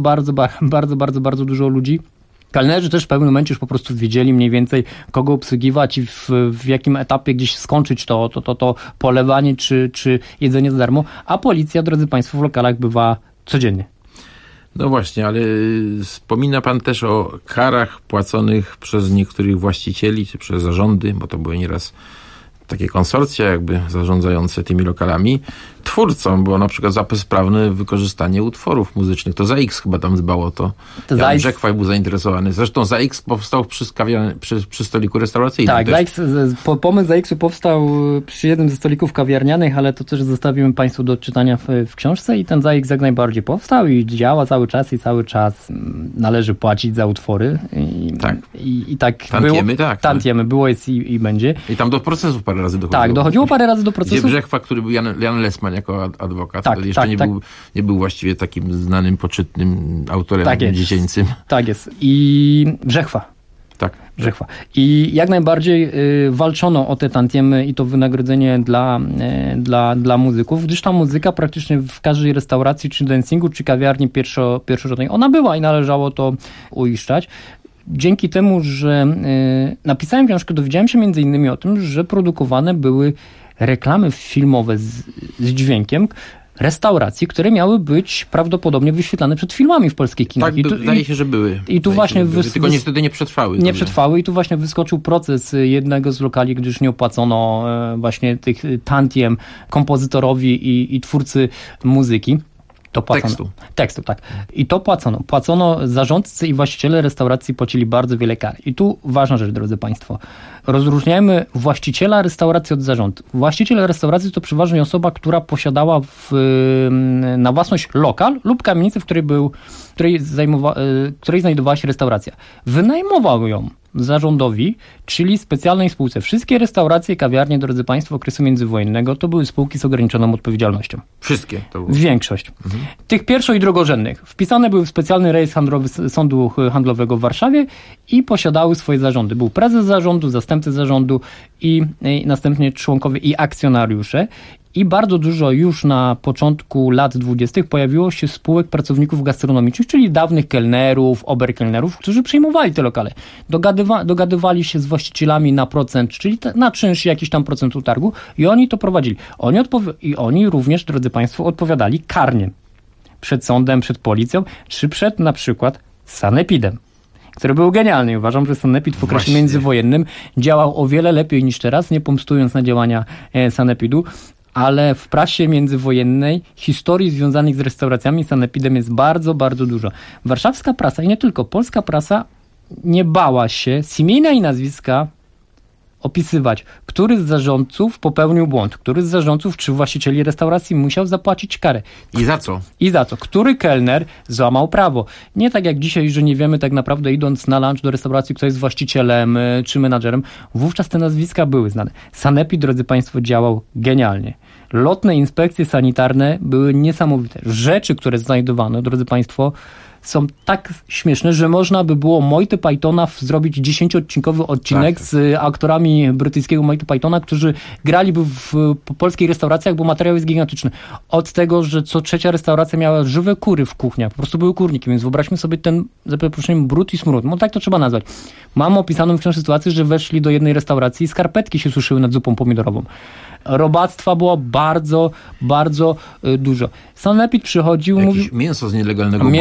bardzo dużo ludzi. Kelnerzy też w pewnym momencie już po prostu wiedzieli mniej więcej, kogo obsługiwać i w jakim etapie gdzieś skończyć to polewanie czy jedzenie za darmo, a policja, drodzy państwo, w lokalach bywa codziennie. No właśnie, ale wspomina pan też o karach płaconych przez niektórych właścicieli, czy przez zarządy, bo to były nieraz takie konsorcja jakby zarządzające tymi lokalami, twórcom, bo na przykład za bezprawne wykorzystanie utworów muzycznych. To ZAX chyba tam dbało to. Jan Brzechwa był zainteresowany. Zresztą ZAX powstał przy stoliku restauracyjnym. Tak, pomysł ZAX-u powstał przy jednym ze stolików kawiarnianych, ale to też zostawiłem państwu do czytania w książce, i ten ZAX jak najbardziej powstał i działa cały czas, i cały czas należy płacić za utwory. I tak tantiemy, było. Tantiemy było, jest i będzie. I tam do procesów parę razy dochodziło. Tak, dochodziło parę razy do procesów. Gdzie Brzechwa, który był Jan Lesman jako adwokat, wtedy jeszcze nie był właściwie takim znanym, poczytnym autorem dziecięcym. Tak jest. I Brzechwa. Tak. Brzechwa. I jak najbardziej walczono o te tantiemy i to wynagrodzenie dla muzyków, gdyż ta muzyka praktycznie w każdej restauracji, czy dancingu, czy kawiarni pierwszorzędnej, ona była i należało to uiszczać. Dzięki temu, że napisałem książkę, dowiedziałem się między innymi o tym, że produkowane były reklamy filmowe z dźwiękiem restauracji, które miały być prawdopodobnie wyświetlane przed filmami w polskich kinach. Tak, wydaje się, że były. I tu właśnie tylko niestety nie przetrwały. Nie przetrwały i tu właśnie wyskoczył proces jednego z lokali, gdyż nie opłacono właśnie tych tantiem kompozytorowi i twórcy muzyki. To płacono. Tekstu, tak. I to płacono. Płacono, zarządcy i właściciele restauracji płacili bardzo wiele kar. I tu ważna rzecz, drodzy państwo. Rozróżniajmy właściciela restauracji od zarządu. Właściciel restauracji to przeważnie osoba, która posiadała na własność lokal lub kamienicę, w której znajdowała się restauracja. Wynajmował ją zarządowi, czyli specjalnej spółce. Wszystkie restauracje, kawiarnie, drodzy państwo, okresu międzywojennego to były spółki z ograniczoną odpowiedzialnością. Wszystkie? To było. Większość. Tych pierwszo- i drugorzędnych. Wpisane były w specjalny rejestr handlowy Sądu Handlowego w Warszawie i posiadały swoje zarządy. Był prezes zarządu, zastępcy zarządu i następnie członkowie i akcjonariusze. I bardzo dużo już na początku lat 20. pojawiło się spółek pracowników gastronomicznych, czyli dawnych kelnerów, oberkelnerów, którzy przyjmowali te lokale. Dogadywali się z właścicielami na procent, czyli na czynsz jakiś tam procent utargu, i oni to prowadzili. Oni również, drodzy państwo, odpowiadali karnie przed sądem, przed policją, czy przed na przykład sanepidem, który był genialny. Uważam, że sanepid w okresie międzywojennym działał o wiele lepiej niż teraz, nie pomstując na działania sanepidu. Ale w prasie międzywojennej historii związanych z restauracjami, sanepidem jest bardzo, bardzo dużo. Warszawska prasa i nie tylko, polska prasa nie bała się z imienia i nazwiska opisywać, który z zarządców popełnił błąd, który z zarządców czy właścicieli restauracji musiał zapłacić karę. I za co? I za co? Który kelner złamał prawo. Nie tak jak dzisiaj, że nie wiemy tak naprawdę, idąc na lunch do restauracji, kto jest właścicielem czy menadżerem. Wówczas te nazwiska były znane. Sanepid, drodzy państwo, działał genialnie. Lotne inspekcje sanitarne były niesamowite. Rzeczy, które znajdowano, drodzy państwo, są tak śmieszne, że można by było Monty Pythona zrobić 10-odcinkowy odcinek z aktorami brytyjskiego Monty Pythona, którzy graliby w polskich restauracjach, bo materiał jest gigantyczny. Od tego, że co trzecia restauracja miała żywe kury w kuchniach. Po prostu były kurniki, więc wyobraźmy sobie ten, za przeproszeniem, brud i smród. No tak to trzeba nazwać. Mam opisaną wciąż sytuację, że weszli do jednej restauracji i skarpetki się suszyły nad zupą pomidorową. Robactwa było bardzo, bardzo dużo. Sanepid przychodził... Jakieś mięso z nielegalnego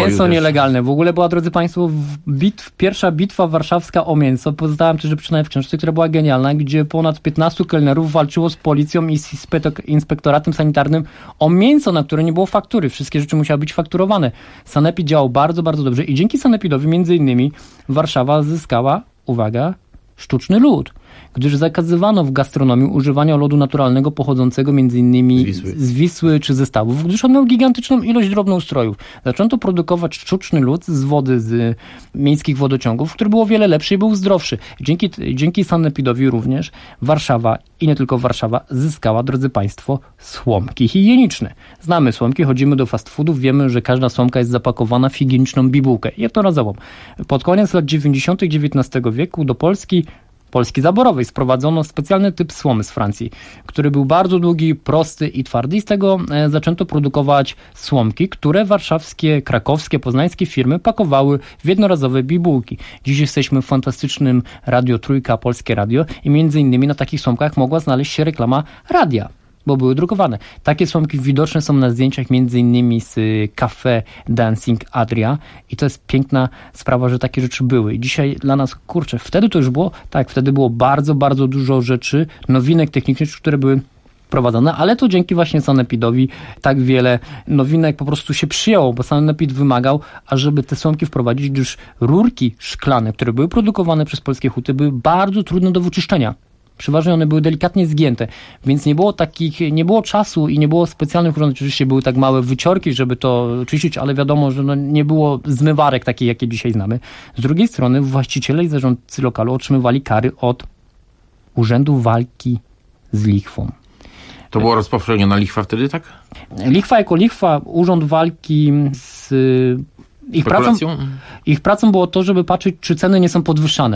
legalne. W ogóle była, drodzy Państwo, pierwsza bitwa warszawska o mięso. Pozostałem też przynajmniej w książce, która była genialna, gdzie ponad 15 kelnerów walczyło z policją i z inspektoratem sanitarnym o mięso, na które nie było faktury. Wszystkie rzeczy musiały być fakturowane. Sanepid działał bardzo, bardzo dobrze i dzięki sanepidowi między innymi Warszawa zyskała, uwaga, sztuczny lód, gdyż zakazywano w gastronomii używania lodu naturalnego pochodzącego m.in. z Wisły czy ze Stawów, gdyż on miał gigantyczną ilość drobnoustrojów. Zaczęto produkować sztuczny lód z wody z miejskich wodociągów, który był o wiele lepszy i był zdrowszy. Dzięki sanepidowi również Warszawa i nie tylko Warszawa zyskała, drodzy Państwo, słomki higieniczne. Znamy słomki, chodzimy do fast foodów, wiemy, że każda słomka jest zapakowana w higieniczną bibułkę. Jednorazową. Pod koniec lat 90. XIX wieku do Polski zaborowej sprowadzono specjalny typ słomy z Francji, który był bardzo długi, prosty i twardy i z tego zaczęto produkować słomki, które warszawskie, krakowskie, poznańskie firmy pakowały w jednorazowe bibułki. Dziś jesteśmy w fantastycznym Radio Trójka, Polskie Radio i między innymi na takich słomkach mogła znaleźć się reklama radia, bo były drukowane. Takie słomki widoczne są na zdjęciach między innymi z Cafe Dancing Adria i to jest piękna sprawa, że takie rzeczy były. I dzisiaj dla nas, kurczę, wtedy to już było, tak, wtedy było bardzo, bardzo dużo rzeczy, nowinek technicznych, które były wprowadzone, ale to dzięki właśnie sanepidowi tak wiele nowinek po prostu się przyjęło, bo sanepid wymagał, ażeby te słomki wprowadzić, gdyż rurki szklane, które były produkowane przez polskie huty, były bardzo trudne do wyczyszczenia. Przeważnie one były delikatnie zgięte, więc nie było czasu i nie było specjalnych urządzeń. Oczywiście były tak małe wyciorki, żeby to czyścić, ale wiadomo, że nie było zmywarek takich, jakie dzisiaj znamy. Z drugiej strony właściciele i zarządcy lokalu otrzymywali kary od Urzędu Walki z Lichwą. To była rozpowszechniona lichwa wtedy, tak? Lichwa jako lichwa, Urząd Walki z... Ich pracą było to, żeby patrzeć, czy ceny nie są podwyższane.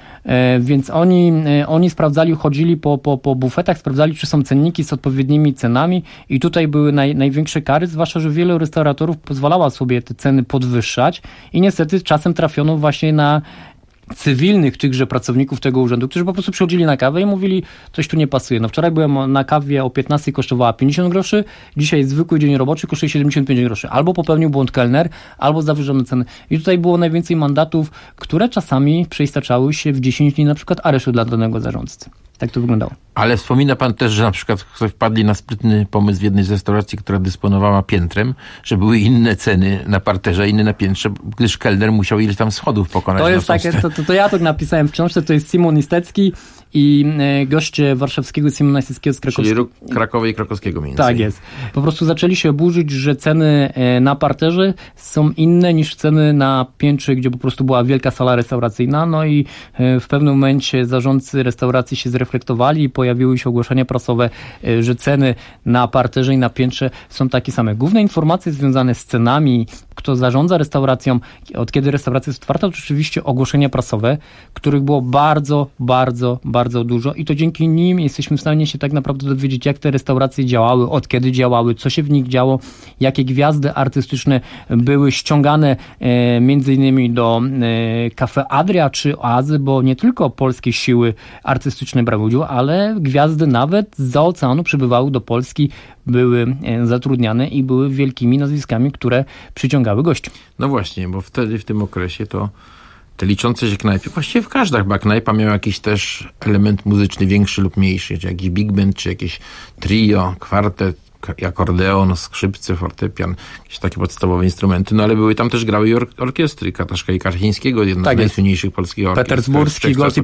Więc oni sprawdzali, chodzili po bufetach, sprawdzali, czy są cenniki z odpowiednimi cenami i tutaj były największe kary, zwłaszcza, że wielu restauratorów pozwalała sobie te ceny podwyższać i niestety czasem trafiono właśnie na cywilnych tychże pracowników tego urzędu, którzy po prostu przychodzili na kawę i mówili, coś tu nie pasuje. No wczoraj byłem na kawie o 15 kosztowała 50 groszy, dzisiaj zwykły dzień roboczy kosztuje 75 groszy. Albo popełnił błąd kelner, albo zawyżone ceny. I tutaj było najwięcej mandatów, które czasami przeistaczały się w 10 dni na przykład aresztu dla danego zarządcy. Tak to wyglądało. Ale wspomina pan też, że na przykład ktoś wpadli na sprytny pomysł w jednej z restauracji, która dysponowała piętrem, że były inne ceny na parterze, inne na piętrze, gdyż kelner musiał ileś tam schodów pokonać. To jest takie, to ja to napisałem w książce, to jest Simon Istecki i goście warszawskiego Simona Isteckiego z Krakowskiego. Czyli Krakowa i Krakowskiego między. Tak jest. Po prostu zaczęli się oburzyć, że ceny na parterze są inne niż ceny na piętrze, gdzie po prostu była wielka sala restauracyjna. No i w pewnym momencie zarządcy restauracji się zreflektowali i pojawiły się ogłoszenia prasowe, że ceny na parterze i na piętrze są takie same. Główne informacje związane z cenami, kto zarządza restauracją, od kiedy restauracja jest otwarta, to oczywiście ogłoszenia prasowe, których było bardzo, bardzo, bardzo dużo i to dzięki nim jesteśmy w stanie się tak naprawdę dowiedzieć, jak te restauracje działały, od kiedy działały, co się w nich działo, jakie gwiazdy artystyczne były ściągane między innymi do Cafe Adria czy Oazy, bo nie tylko polskie siły artystyczne brały udział, ale gwiazdy nawet zza oceanu przybywały do Polski, były zatrudniane i były wielkimi nazwiskami, które przyciągały gości. No właśnie, bo wtedy w tym okresie to te liczące się knajpy, właściwie każda chyba knajpa miała jakiś też element muzyczny większy lub mniejszy, czy jakiś big band, czy jakieś trio, kwartet, akordeon, skrzypce, fortepian, jakieś takie podstawowe instrumenty, no ale były tam też grały orkiestry Kataszka i Karchińskiego, jedna z najsłynniejszych polskich orkiestr. Petersburski Gold i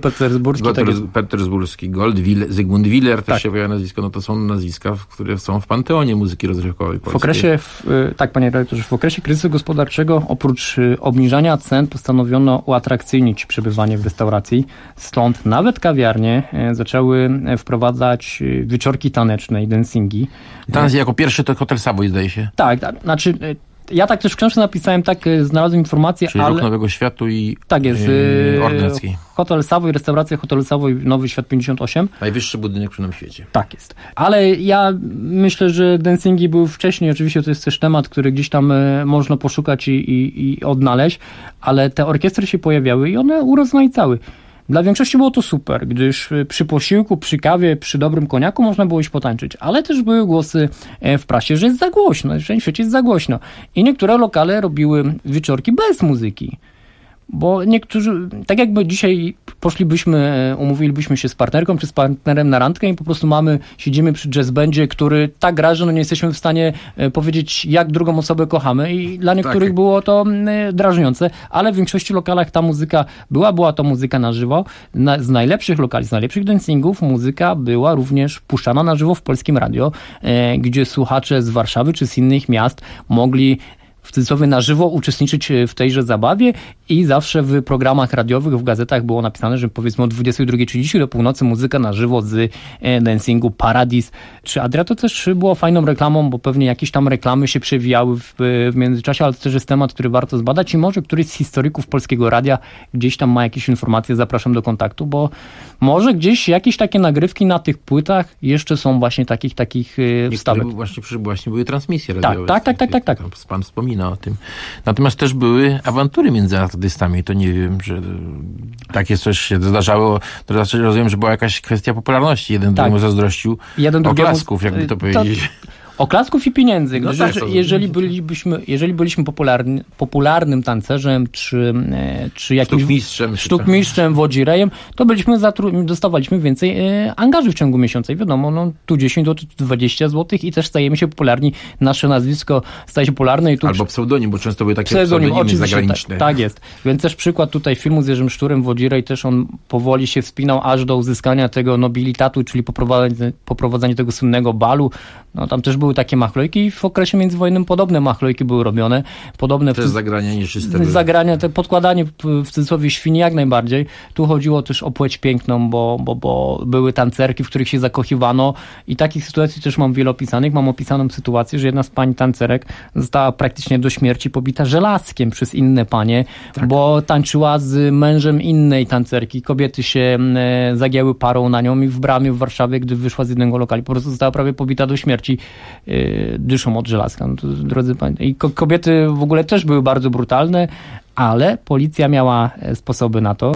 Petersburski Gold, Zygmunt Willer też się pojawia nazwisko, no to są nazwiska, które są w panteonie muzyki rozrywkowej polskiej. Tak, panie redaktorze, w okresie kryzysu gospodarczego oprócz obniżania cen postanowiono uatrakcyjnić przebywanie w restauracji, stąd nawet kawiarnie zaczęły wprowadzać wieczorki taneczne i dancingi. Jako pierwszy to Hotel Savoy, zdaje się. Tak, znaczy ja tak też w książce napisałem, tak znalazłem informację, czyli ale... Ruch Nowego Światu i tak jest, Ordynackiej. Hotel Savoy, restauracja Hotel Savoy, Nowy Świat 58. Najwyższy budynek przy nam świecie. Tak jest. Ale ja myślę, że dancingi były wcześniej, oczywiście to jest też temat, który gdzieś tam można poszukać i odnaleźć, ale te orkiestry się pojawiały i one urozmaicały. Dla większości było to super, gdyż przy posiłku, przy kawie, przy dobrym koniaku można było iść potańczyć, ale też były głosy w prasie, że jest za głośno, że w świecie jest za głośno. I niektóre lokale robiły wieczorki bez muzyki. Bo niektórzy, tak jakby dzisiaj umówilibyśmy się z partnerką czy z partnerem na randkę i po prostu siedzimy przy jazz bandzie, który tak gra, że nie jesteśmy w stanie powiedzieć, jak drugą osobę kochamy i dla niektórych było to drażniące, ale w większości lokalach ta muzyka była to muzyka na żywo. Z najlepszych lokali, z najlepszych dancingów muzyka była również puszczana na żywo w Polskim Radio, gdzie słuchacze z Warszawy czy z innych miast mogli w cudzysłowie na żywo uczestniczyć w tejże zabawie i zawsze w programach radiowych, w gazetach było napisane, że powiedzmy o 22:30 do północy muzyka na żywo z dancingu Paradis czy Adria. To też było fajną reklamą, bo pewnie jakieś tam reklamy się przewijały w międzyczasie, ale to też jest temat, który warto zbadać i może któryś z historyków Polskiego Radia gdzieś tam ma jakieś informacje, zapraszam do kontaktu, bo może gdzieś jakieś takie nagrywki na tych płytach jeszcze są właśnie takich wstawek. Właśnie były transmisje radiowe. Tak. Pan wspomina o tym. Natomiast też były awantury między artystami. To nie wiem, że takie coś się zdarzało. To znaczy rozumiem, że była jakaś kwestia popularności. Jeden drugiemu zazdrościł oklasków, jakby to powiedzieć. Oklasków i pieniędzy. Gdyż jeżeli byliśmy popularnym tancerzem, czy jakimś sztukmistrzem, wodzirejem, to dostawaliśmy więcej angaży w ciągu miesiąca. I wiadomo, tu 10 zł, 20 zł i też stajemy się popularni. Nasze nazwisko staje się popularne. Albo pseudonim, bo często były takie pseudonimy zagraniczne. Tak jest. Więc też przykład tutaj filmu z Jerzym Szturem, wodzirej, też on powoli się wspinał aż do uzyskania tego nobilitatu, czyli poprowadzenie tego słynnego balu. Tam też były takie machlojki i w okresie międzywojennym podobne machlojki były robione. Też zagrania nieczyste. Zagrania, podkładanie w cudzysłowie świni jak najbardziej. Tu chodziło też o płeć piękną, bo były tancerki, w których się zakochiwano i takich sytuacji też mam wiele opisanych. Mam opisaną sytuację, że jedna z pań tancerek została praktycznie do śmierci pobita żelazkiem przez inne panie, bo tańczyła z mężem innej tancerki. Kobiety się zagięły parą na nią i w bramie w Warszawie, gdy wyszła z jednego lokalu, po prostu została prawie pobita do śmierci. Dyszą od żelazka. Drodzy Państwo. I kobiety w ogóle też były bardzo brutalne, ale policja miała sposoby na to.